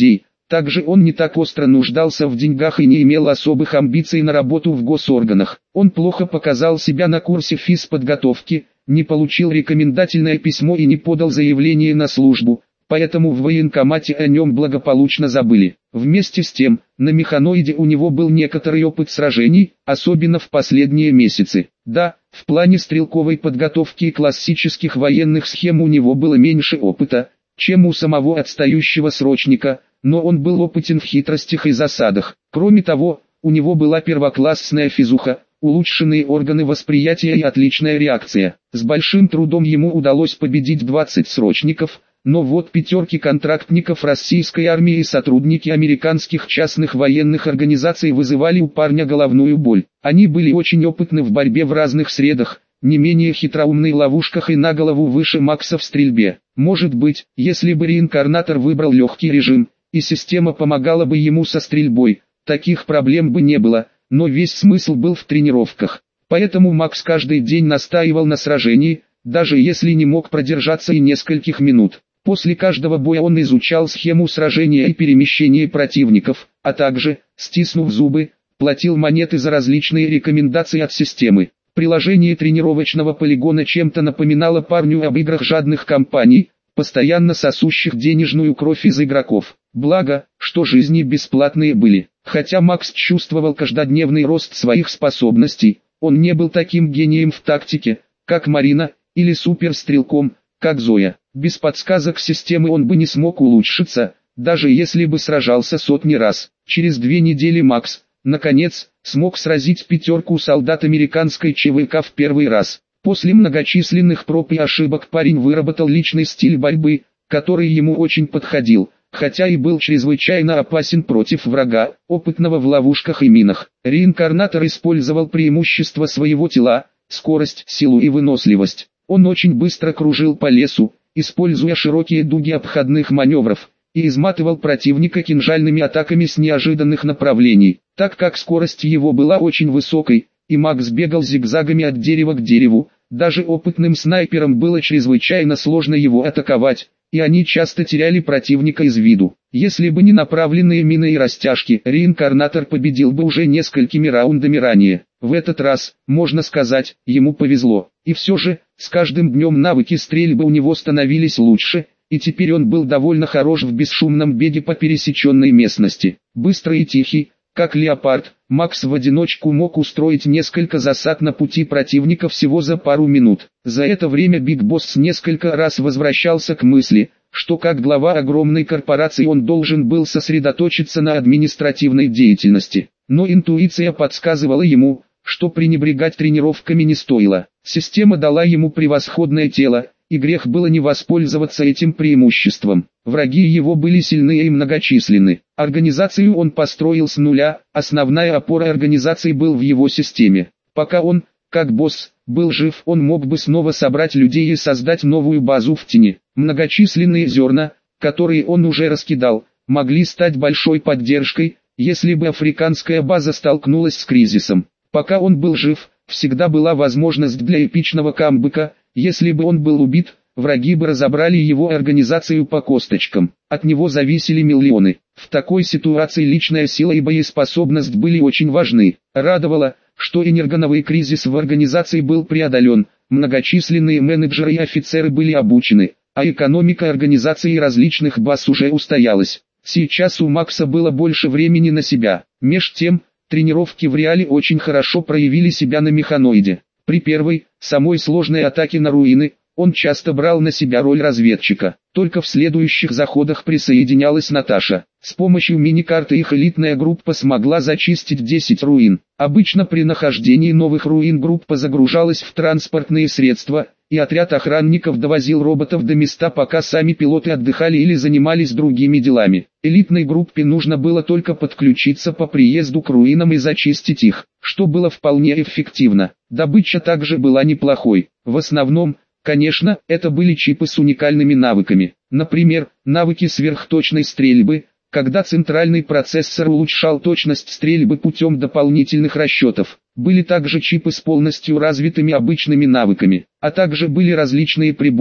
Также он не так остро нуждался в деньгах и не имел особых амбиций на работу в госорганах. Он плохо показал себя на курсе физподготовки, не получил рекомендательное письмо и не подал заявление на службу, поэтому в военкомате о нем благополучно забыли. Вместе с тем, на механоиде у него был некоторый опыт сражений, особенно в последние месяцы. Да, в плане стрелковой подготовки и классических военных схем у него было меньше опыта, чем у самого отстающего срочника, но он был опытен в хитростях и засадах. Кроме того, у него была первоклассная физуха, улучшенные органы восприятия и отличная реакция. С большим трудом ему удалось победить 20 срочников, но вот пятерки контрактников российской армии и сотрудники американских частных военных организаций вызывали у парня головную боль. Они были очень опытны в борьбе в разных средах, не менее хитроумны в ловушках и на голову выше Макса в стрельбе. Может быть, если бы реинкарнатор выбрал легкий режим, и система помогала бы ему со стрельбой, таких проблем бы не было, но весь смысл был в тренировках. Поэтому Макс каждый день настаивал на сражении, даже если не мог продержаться и нескольких минут. После каждого боя он изучал схему сражения и перемещения противников, а также, стиснув зубы, платил монеты за различные рекомендации от системы. Приложение тренировочного полигона чем-то напоминало парню об играх жадных компаний, постоянно сосущих денежную кровь из игроков. Благо, что жизни бесплатные были. Хотя Макс чувствовал каждодневный рост своих способностей, он не был таким гением в тактике, как Марина, или суперстрелком, как Зоя. Без подсказок системы он бы не смог улучшиться, даже если бы сражался сотни раз. Через 2 недели Макс, наконец, смог сразить пятерку солдат американской ЧВК в первый раз. После многочисленных проб и ошибок парень выработал личный стиль борьбы, который ему очень подходил, хотя и был чрезвычайно опасен против врага, опытного в ловушках и минах. Реинкарнатор использовал преимущества своего тела, скорость, силу и выносливость. Он очень быстро кружил по лесу, используя широкие дуги обходных маневров, и изматывал противника кинжальными атаками с неожиданных направлений. Так как скорость его была очень высокой, и Макс бегал зигзагами от дерева к дереву, даже опытным снайперам было чрезвычайно сложно его атаковать, и они часто теряли противника из виду. Если бы не направленные мины и растяжки, реинкарнатор победил бы уже несколькими раундами ранее. В этот раз, можно сказать, ему повезло. И все же, с каждым днем навыки стрельбы у него становились лучше, и теперь он был довольно хорош в бесшумном беге по пересеченной местности. Быстрый и тихий, как леопард, Макс в одиночку мог устроить несколько засад на пути противника всего за пару минут. За это время Биг Босс несколько раз возвращался к мысли, что как глава огромной корпорации он должен был сосредоточиться на административной деятельности. Но интуиция подсказывала ему, что пренебрегать тренировками не стоило. Система дала ему превосходное тело, и грех было не воспользоваться этим преимуществом. Враги его были сильны и многочисленны. Организацию он построил с нуля, основная опора организации был в его системе. Пока он, как босс, был жив, он мог бы снова собрать людей и создать новую базу в тени. Многочисленные зерна, которые он уже раскидал, могли стать большой поддержкой, если бы африканская база столкнулась с кризисом. Пока он был жив, всегда была возможность для эпичного камбэка. Если бы он был убит, враги бы разобрали его организацию по косточкам. От него зависели миллионы. В такой ситуации личная сила и боеспособность были очень важны. Радовало, что энергоновый кризис в организации был преодолен, многочисленные менеджеры и офицеры были обучены, а экономика организации и различных баз уже устоялась. Сейчас у Макса было больше времени на себя. Меж тем, тренировки в реале очень хорошо проявили себя на механоиде. При первой, самой сложной атаке на руины, он часто брал на себя роль разведчика. Только в следующих заходах присоединялась Наташа. С помощью мини-карты их элитная группа смогла зачистить 10 руин. Обычно при нахождении новых руин группа загружалась в транспортные средства, и отряд охранников довозил роботов до места, пока сами пилоты отдыхали или занимались другими делами. Элитной группе нужно было только подключиться по приезду к руинам и зачистить их, что было вполне эффективно. Добыча также была неплохой. В основном, конечно, это были чипы с уникальными навыками. Например, навыки сверхточной стрельбы, когда центральный процессор улучшал точность стрельбы путем дополнительных расчетов. Были также чипы с полностью развитыми обычными навыками, а также были различные приборы,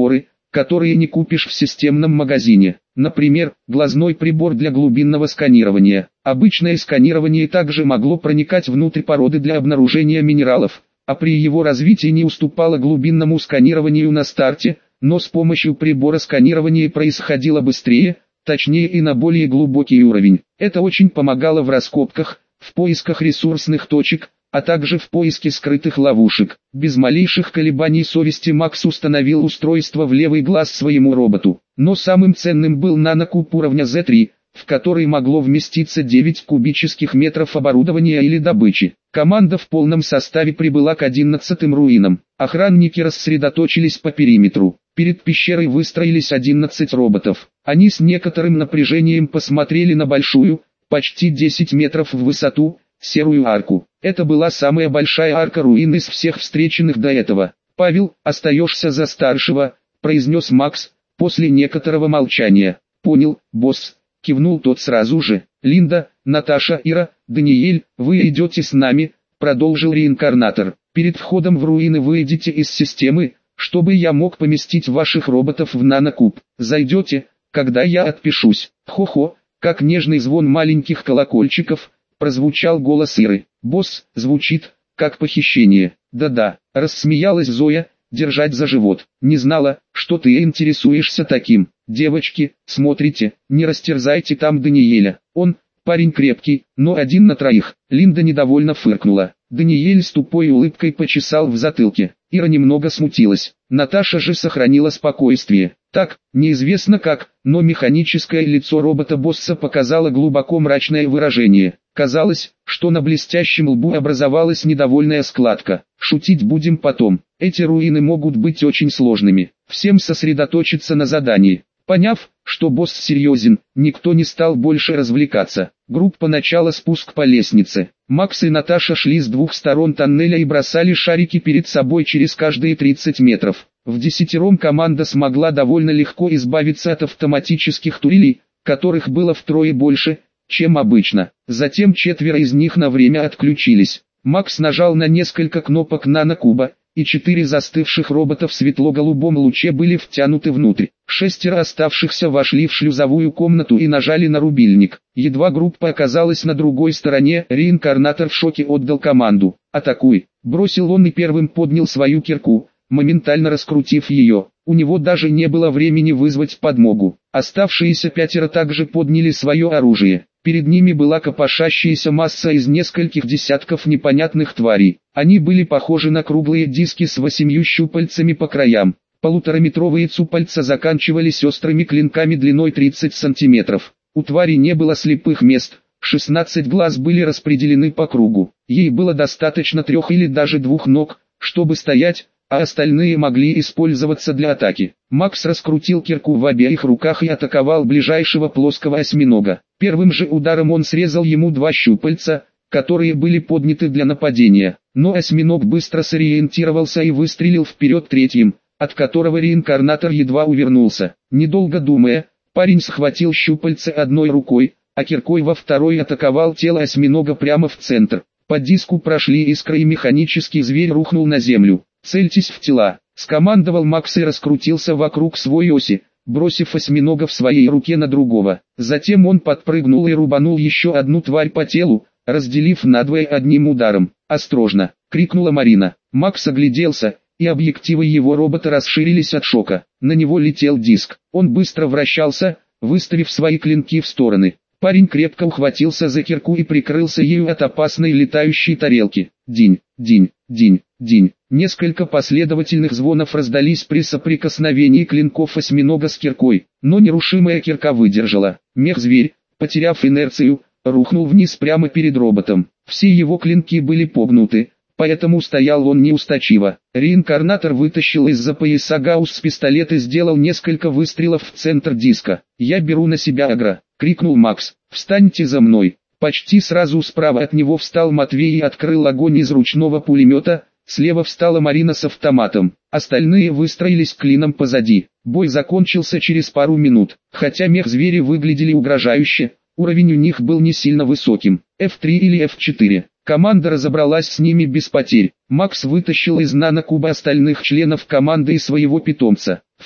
которые не купишь в системном магазине. Например, глазной прибор для глубинного сканирования. Обычное сканирование также могло проникать внутрь породы для обнаружения минералов, а при его развитии не уступало глубинному сканированию на старте, но с помощью прибора сканирование происходило быстрее, точнее и на более глубокий уровень. Это очень помогало в раскопках, в поисках ресурсных точек, а также в поиске скрытых ловушек. Без малейших колебаний совести Макс установил устройство в левый глаз своему роботу. Но самым ценным был нанокуб уровня Z3, в который могло вместиться 9 кубических метров оборудования или добычи. Команда в полном составе прибыла к 11-м руинам. Охранники рассредоточились по периметру. Перед пещерой выстроились 11 роботов. Они с некоторым напряжением посмотрели на большую, почти 10 метров в высоту, серую арку. Это была самая большая арка руин из всех встреченных до этого. «Павел, остаешься за старшего», — произнес Макс, после некоторого молчания. «Понял, босс», — кивнул тот сразу же. «Линда, Наташа, Ира, Даниэль, вы идете с нами», — продолжил реинкарнатор. «Перед входом в руины выйдете из системы, чтобы я мог поместить ваших роботов в нанокуб. Зайдете, когда я отпишусь». «Хо-хо», как нежный звон маленьких колокольчиков, прозвучал голос Иры. «Босс, звучит, как похищение». «Да-да», рассмеялась Зоя, держать за живот. «Не знала, что ты интересуешься таким. Девочки, смотрите, не растерзайте там Даниэля. Он, парень крепкий, но один на троих». Линда недовольно фыркнула. Даниэль с тупой улыбкой почесал в затылке. Ира немного смутилась. Наташа же сохранила спокойствие. Так, неизвестно как, но механическое лицо робота-босса показало глубоко мрачное выражение. Казалось, что на блестящем лбу образовалась недовольная складка. «Шутить будем потом. Эти руины могут быть очень сложными. Всем сосредоточиться на задании». Поняв, что босс серьезен, никто не стал больше развлекаться. Группа начала спуск по лестнице. Макс и Наташа шли с двух сторон тоннеля и бросали шарики перед собой через каждые 30 метров. Вдесятером команда смогла довольно легко избавиться от автоматических турелей, которых было втрое больше, чем обычно. Затем четверо из них на время отключились. Макс нажал на несколько кнопок нанокуба, и 4 застывших робота в светло-голубом луче были втянуты внутрь. 6 оставшихся вошли в шлюзовую комнату и нажали на рубильник. Едва группа оказалась на другой стороне, реинкарнатор в шоке отдал команду. «Атакуй!» Бросил он и первым поднял свою кирку, моментально раскрутив ее. У него даже не было времени вызвать подмогу. Оставшиеся 5 также подняли свое оружие. Перед ними была копошащаяся масса из нескольких десятков непонятных тварей. Они были похожи на круглые диски с 8 щупальцами по краям. Полутораметровые цупальца заканчивались острыми клинками длиной 30 сантиметров. У твари не было слепых мест, 16 глаз были распределены по кругу. Ей было достаточно 3 или даже 2 ног, чтобы стоять, а остальные могли использоваться для атаки. Макс раскрутил кирку в обеих руках и атаковал ближайшего плоского осьминога. Первым же ударом он срезал ему 2 щупальца, которые были подняты для нападения. Но осьминог быстро сориентировался и выстрелил вперед третьим, от которого реинкарнатор едва увернулся. Недолго думая, парень схватил щупальце одной рукой, а киркой во второй атаковал тело осьминога прямо в центр. По диску прошли искры и механический зверь рухнул на землю. «Цельтесь в тела», — скомандовал Макс и раскрутился вокруг своей оси, бросив осьминога в своей руке на другого. Затем он подпрыгнул и рубанул еще одну тварь по телу, разделив надвое одним ударом. «Осторожно!» — крикнула Марина. Макс огляделся, и объективы его робота расширились от шока. На него летел диск. Он быстро вращался, выставив свои клинки в стороны. Парень крепко ухватился за кирку и прикрылся ею от опасной летающей тарелки. Динь, динь, динь, динь. Несколько последовательных звонов раздались при соприкосновении клинков осьминога с киркой, но нерушимая кирка выдержала. Мех-зверь, потеряв инерцию, рухнул вниз прямо перед роботом. Все его клинки были погнуты, поэтому стоял он неустойчиво. Реинкарнатор вытащил из-за пояса гаусс-пистолет и сделал несколько выстрелов в центр диска. «Я беру на себя агро», — крикнул Макс. «Встаньте за мной». Почти сразу справа от него встал Матвей и открыл огонь из ручного пулемета. Слева встала Марина с автоматом, остальные выстроились клином позади. Бой закончился через пару минут. Хотя мех-звери выглядели угрожающе, уровень у них был не сильно высоким. F3 или F4. Команда разобралась с ними без потерь. Макс вытащил из нанокуба остальных членов команды и своего питомца. «Фу,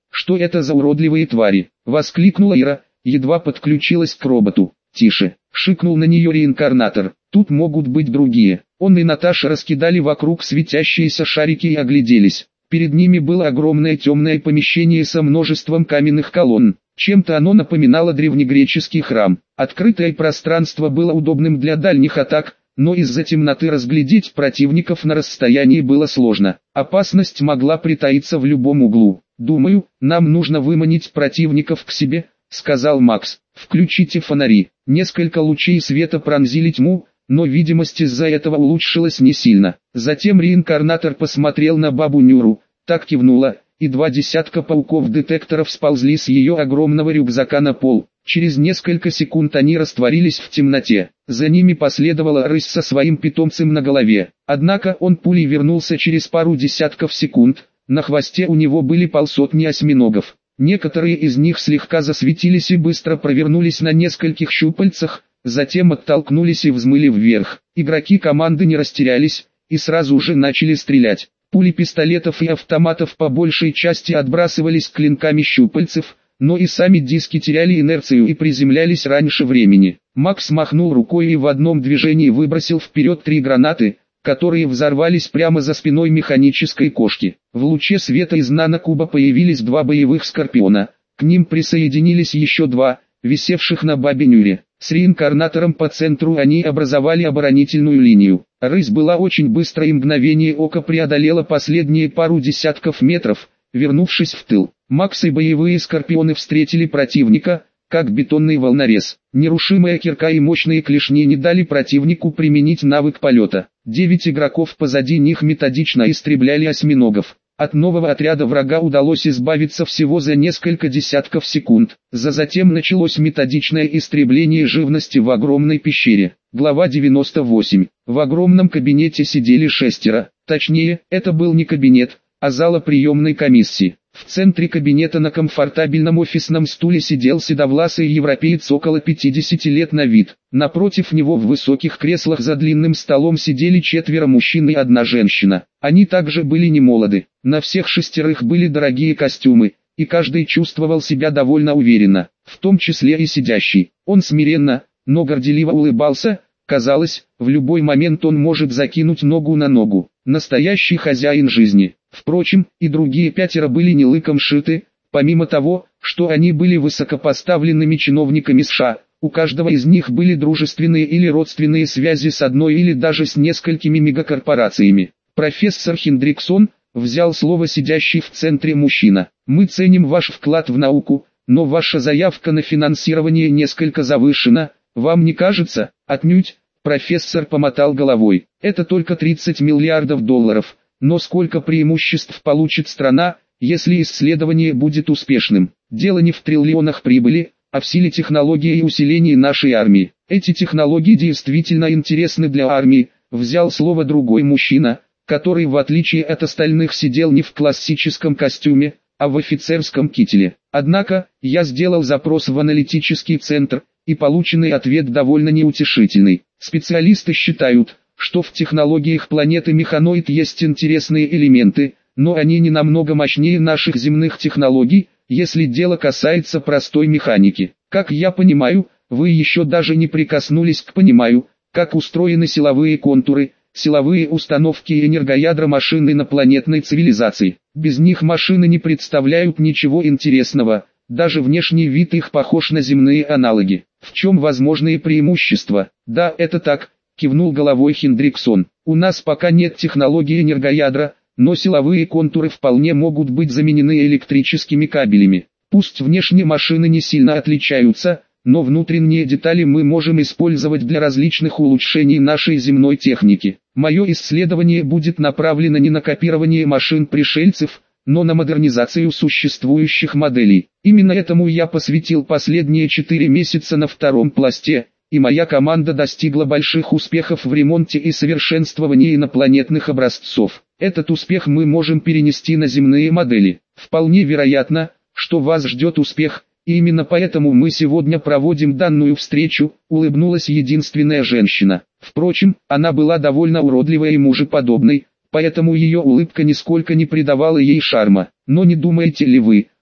Что это за уродливые твари? Воскликнула Ира, едва подключилась к роботу. Тише, шикнул на нее реинкарнатор. Тут могут быть другие. Он и Наташа раскидали вокруг светящиеся шарики и огляделись. Перед ними было огромное темное помещение со множеством каменных колонн. Чем-то оно напоминало древнегреческий храм. Открытое пространство было удобным для дальних атак, но из-за темноты разглядеть противников на расстоянии было сложно. Опасность могла притаиться в любом углу. «Думаю, нам нужно выманить противников к себе», — сказал Макс. «Включите фонари». Несколько лучей света пронзили тьму, но видимость из-за этого улучшилась не сильно. Затем реинкарнатор посмотрел на бабу Нюру, так кивнула, и 2 десятка пауков-детекторов сползли с ее огромного рюкзака на пол. Через несколько секунд они растворились в темноте. За ними последовала рысь со своим питомцем на голове. Однако он пулей вернулся через пару десятков секунд. На хвосте у него были полсотни осьминогов. Некоторые из них слегка засветились и быстро провернулись на нескольких щупальцах, затем оттолкнулись и взмыли вверх. Игроки команды не растерялись и сразу же начали стрелять. Пули пистолетов и автоматов по большей части отбрасывались клинками щупальцев, но и сами диски теряли инерцию и приземлялись раньше времени. Макс махнул рукой и в одном движении выбросил вперед 3 гранаты, которые взорвались прямо за спиной механической кошки. В луче света из нанокуба появились 2 боевых скорпиона, к ним присоединились еще 2, висевших на бабе Нюре. С реинкарнатором по центру они образовали оборонительную линию. Рысь была очень быстро и мгновение ока преодолела последние пару десятков метров, вернувшись в тыл. Макс и боевые скорпионы встретили противника, как бетонный волнорез. Нерушимая кирка и мощные клешни не дали противнику применить навык полета. 9 игроков позади них методично истребляли осьминогов. От нового отряда врага удалось избавиться всего за несколько десятков секунд. Затем началось методичное истребление живности в огромной пещере. Глава 98. В огромном кабинете сидели 6. Точнее, это был не кабинет, а зала приемной комиссии. В центре кабинета на комфортабельном офисном стуле сидел седовласый европеец около 50 лет на вид. Напротив него в высоких креслах за длинным столом сидели 4 мужчин и 1 женщина. Они также были немолоды. На всех 6 были дорогие костюмы, и каждый чувствовал себя довольно уверенно, в том числе и сидящий. Он смиренно, но горделиво улыбался. Казалось, в любой момент он может закинуть ногу на ногу. Настоящий хозяин жизни. Впрочем, и другие 5 были не лыком шиты. Помимо того, что они были высокопоставленными чиновниками США, у каждого из них были дружественные или родственные связи с одной или даже с несколькими мегакорпорациями. Профессор Хендриксон, взял слово сидящий в центре мужчина. «Мы ценим ваш вклад в науку, но ваша заявка на финансирование несколько завышена, вам не кажется?» «Отнюдь», профессор помотал головой. «Это только 30 миллиардов долларов, но сколько преимуществ получит страна, если исследование будет успешным? Дело не в триллионах прибыли, а в силе технологии и усилении нашей армии. Эти технологии действительно интересны для армии», взял слово другой мужчина, который в отличие от остальных сидел не в классическом костюме, а в офицерском кителе. «Однако, я сделал запрос в аналитический центр, и полученный ответ довольно неутешительный. Специалисты считают, что в технологиях планеты Механоид есть интересные элементы, но они не намного мощнее наших земных технологий, если дело касается простой механики. Как я понимаю, вы еще даже не прикоснулись к пониманию, как устроены силовые контуры, силовые установки и энергоядра машин инопланетной цивилизации. Без них машины не представляют ничего интересного, даже внешний вид их похож на земные аналоги. В чем возможные преимущества?» «Да, это так», кивнул головой Хендриксон. «У нас пока нет технологии энергоядра, но силовые контуры вполне могут быть заменены электрическими кабелями. Пусть внешне машины не сильно отличаются, но внутренние детали мы можем использовать для различных улучшений нашей земной техники. Мое исследование будет направлено не на копирование машин пришельцев, но на модернизацию существующих моделей. Именно этому я посвятил последние 4 месяца на 2-м пласте, и моя команда достигла больших успехов в ремонте и совершенствовании инопланетных образцов. Этот успех мы можем перенести на земные модели. Вполне вероятно, что вас ждет успех, и именно поэтому мы сегодня проводим данную встречу», улыбнулась единственная женщина. Впрочем, она была довольно уродливой и мужеподобной, поэтому ее улыбка нисколько не придавала ей шарма. «Но не думаете ли вы,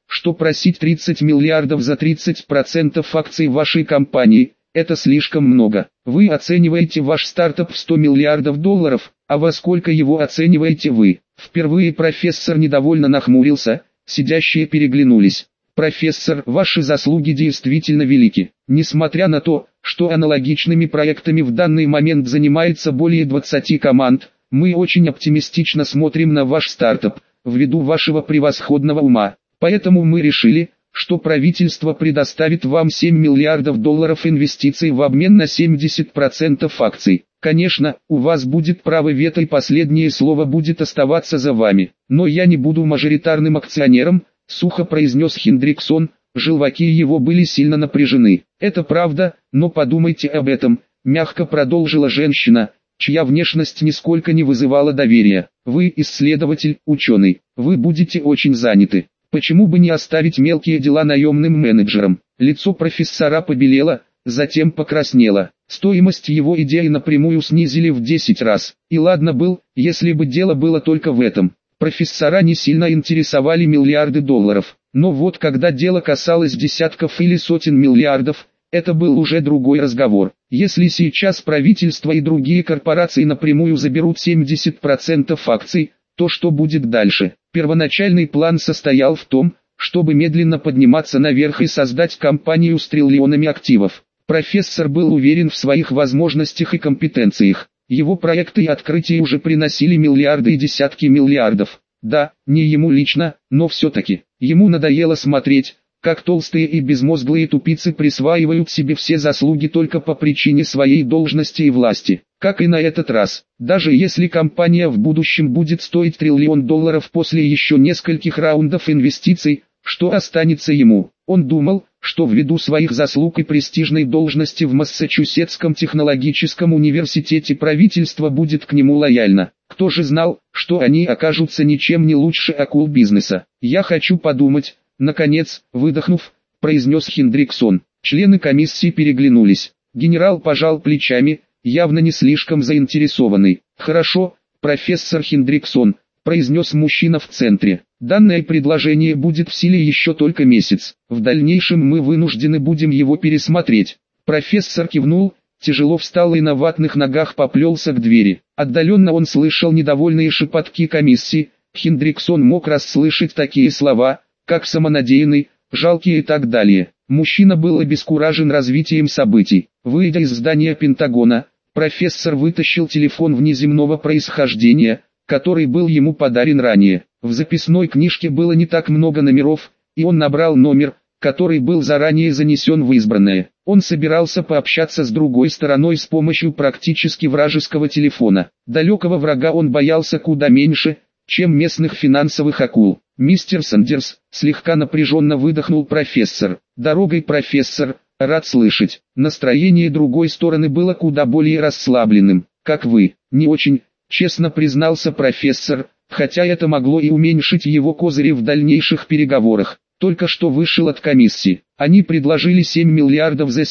что просить 30 миллиардов за 30% акций вашей компании – это слишком много. Вы оцениваете ваш стартап в 100 миллиардов долларов, а во сколько его оцениваете вы? Впервые профессор недовольно нахмурился, сидящие переглянулись. Профессор, ваши заслуги действительно велики. Несмотря на то, что аналогичными проектами в данный момент занимается более 20 команд, мы очень оптимистично смотрим на ваш стартап, ввиду вашего превосходного ума. Поэтому мы решили, что правительство предоставит вам 7 миллиардов долларов инвестиций в обмен на 70% акций. Конечно, у вас будет право вето и последнее слово будет оставаться за вами. Но я не буду мажоритарным акционером, сухо произнес Хендриксон, желваки его были сильно напряжены. Это правда, но подумайте об этом, мягко продолжила женщина, чья внешность нисколько не вызывала доверия. Вы исследователь, ученый, вы будете очень заняты. Почему бы не оставить мелкие дела наемным менеджерам? Лицо профессора побелело, затем покраснело. Стоимость его идеи напрямую снизили в 10 раз. И ладно был, если бы дело было только в этом. Профессора не сильно интересовали миллиарды долларов. Но вот когда дело касалось десятков или сотен миллиардов, это был уже другой разговор. Если сейчас правительство и другие корпорации напрямую заберут 70% акций, то что будет дальше? Первоначальный план состоял в том, чтобы медленно подниматься наверх и создать компанию с триллионами активов. Профессор был уверен в своих возможностях и компетенциях. Его проекты и открытия уже приносили миллиарды и десятки миллиардов. Да, не ему лично, но все-таки. Ему надоело смотреть, как толстые и безмозглые тупицы присваивают себе все заслуги только по причине своей должности и власти. Как и на этот раз, даже если компания в будущем будет стоить $1 триллион после еще нескольких раундов инвестиций, что останется ему? Он думал, что ввиду своих заслуг и престижной должности в Массачусетском технологическом университете правительство будет к нему лояльно. Кто же знал, что они окажутся ничем не лучше акул бизнеса? Я хочу подумать, наконец, выдохнув, произнес Хендриксон. Члены комиссии переглянулись. Генерал пожал плечами, явно не слишком заинтересованный. «Хорошо, профессор Хендриксон», произнес мужчина в центре. «Данное предложение будет в силе еще только месяц. В дальнейшем мы вынуждены будем его пересмотреть». Профессор кивнул, тяжело встал и на ватных ногах поплелся к двери. Отдаленно он слышал недовольные шепотки комиссии. Хендриксон мог расслышать такие слова, как самонадеянный, жалкий и так далее. Мужчина был обескуражен развитием событий. Выйдя из здания Пентагона, профессор вытащил телефон внеземного происхождения, который был ему подарен ранее. В записной книжке было не так много номеров, и он набрал номер, который был заранее занесен в избранное. Он собирался пообщаться с другой стороной с помощью практически вражеского телефона. Далекого врага он боялся куда меньше, чем местных финансовых акул. «Мистер Сандерс», слегка напряженно выдохнул профессор. «Дорогой, профессор, рад слышать». Настроение другой стороны было куда более расслабленным. «Как вы?» «Не очень», честно признался профессор, хотя это могло и уменьшить его козыри в дальнейших переговорах. Только что вышел от комиссии. Они предложили 7 миллиардов за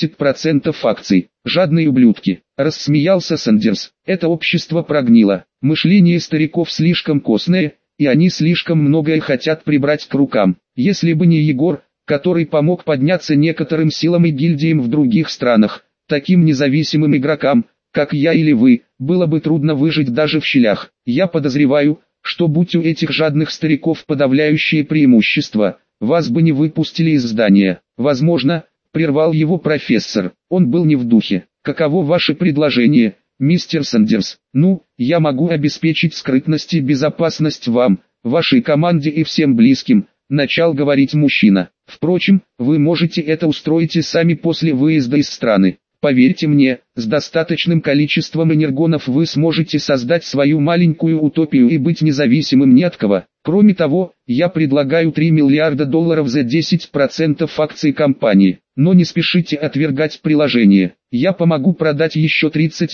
70% акций. Жадные ублюдки. Рассмеялся Сандерс. Это общество прогнило. Мышление стариков слишком костное, и они слишком многое хотят прибрать к рукам. Если бы не Егор, который помог подняться некоторым силам и гильдиям в других странах, таким независимым игрокам, как я или вы, было бы трудно выжить даже в щелях. Я подозреваю, что будь у этих жадных стариков подавляющее преимущество, вас бы не выпустили из здания. Возможно, прервал его профессор. Он был не в духе. Каково ваше предложение, мистер Сандерс? Ну, я могу обеспечить скрытность и безопасность вам, вашей команде и всем близким, начал говорить мужчина. Впрочем, вы можете это устроить и сами после выезда из страны. Поверьте мне, с достаточным количеством энергонов вы сможете создать свою маленькую утопию и быть независимым ни от кого. Кроме того, я предлагаю $3 миллиарда за 10% акций компании. Но не спешите отвергать приложение. Я помогу продать еще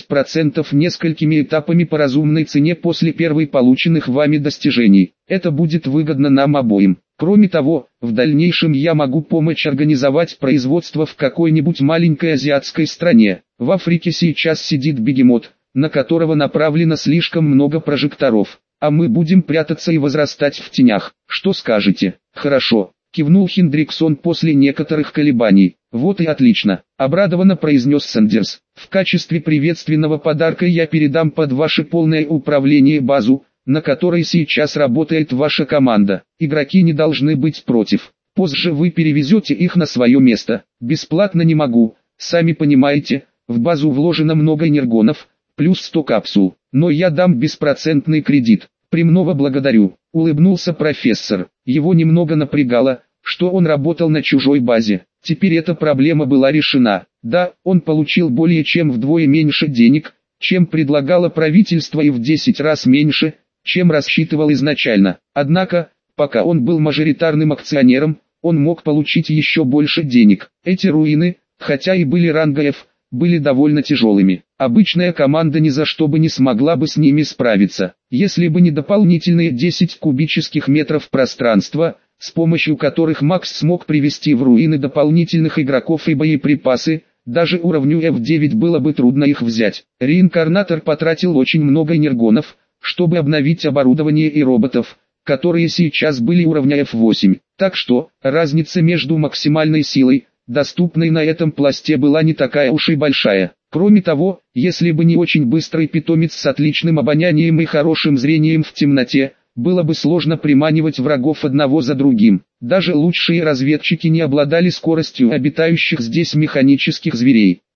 30% несколькими этапами по разумной цене после первой полученных вами достижений. Это будет выгодно нам обоим. Кроме того, в дальнейшем я могу помочь организовать производство в какой-нибудь маленькой азиатской стране. В Африке сейчас сидит бегемот, на которого направлено слишком много прожекторов. а мы будем прятаться и возрастать в тенях. Что скажете? Хорошо, кивнул Хендриксон после некоторых колебаний. Вот и отлично, обрадованно произнес Сандерс. В качестве приветственного подарка я передам под ваше полное управление базу, на которой сейчас работает ваша команда. Игроки не должны быть против. Позже вы перевезете их на свое место. Бесплатно не могу, сами понимаете, в базу вложено много энергонов, плюс 100 капсул. Но я дам беспроцентный кредит. Премного благодарю, улыбнулся профессор. Его немного напрягало, что он работал на чужой базе. Теперь эта проблема была решена. Да, он получил более чем вдвое меньше денег, чем предлагало правительство, и в 10 раз меньше, чем рассчитывал изначально. Однако, пока он был мажоритарным акционером, он мог получить еще больше денег. Эти руины, хотя и были ранга F, были довольно тяжелыми. Обычная команда ни за что бы не смогла бы с ними справиться, если бы не дополнительные 10 кубических метров пространства, с помощью которых Макс смог привести в руины дополнительных игроков и боеприпасы. Даже уровню F9 было бы трудно их взять. Реинкарнатор потратил очень много энергонов, чтобы обновить оборудование и роботов, которые сейчас были уровня F8. Так что, разница между максимальной силой, доступной на этом пласте, была не такая уж и большая. Кроме того, если бы не очень быстрый питомец с отличным обонянием и хорошим зрением в темноте, было бы сложно приманивать врагов одного за другим. Даже лучшие разведчики не обладали скоростью обитающих здесь механических зверей.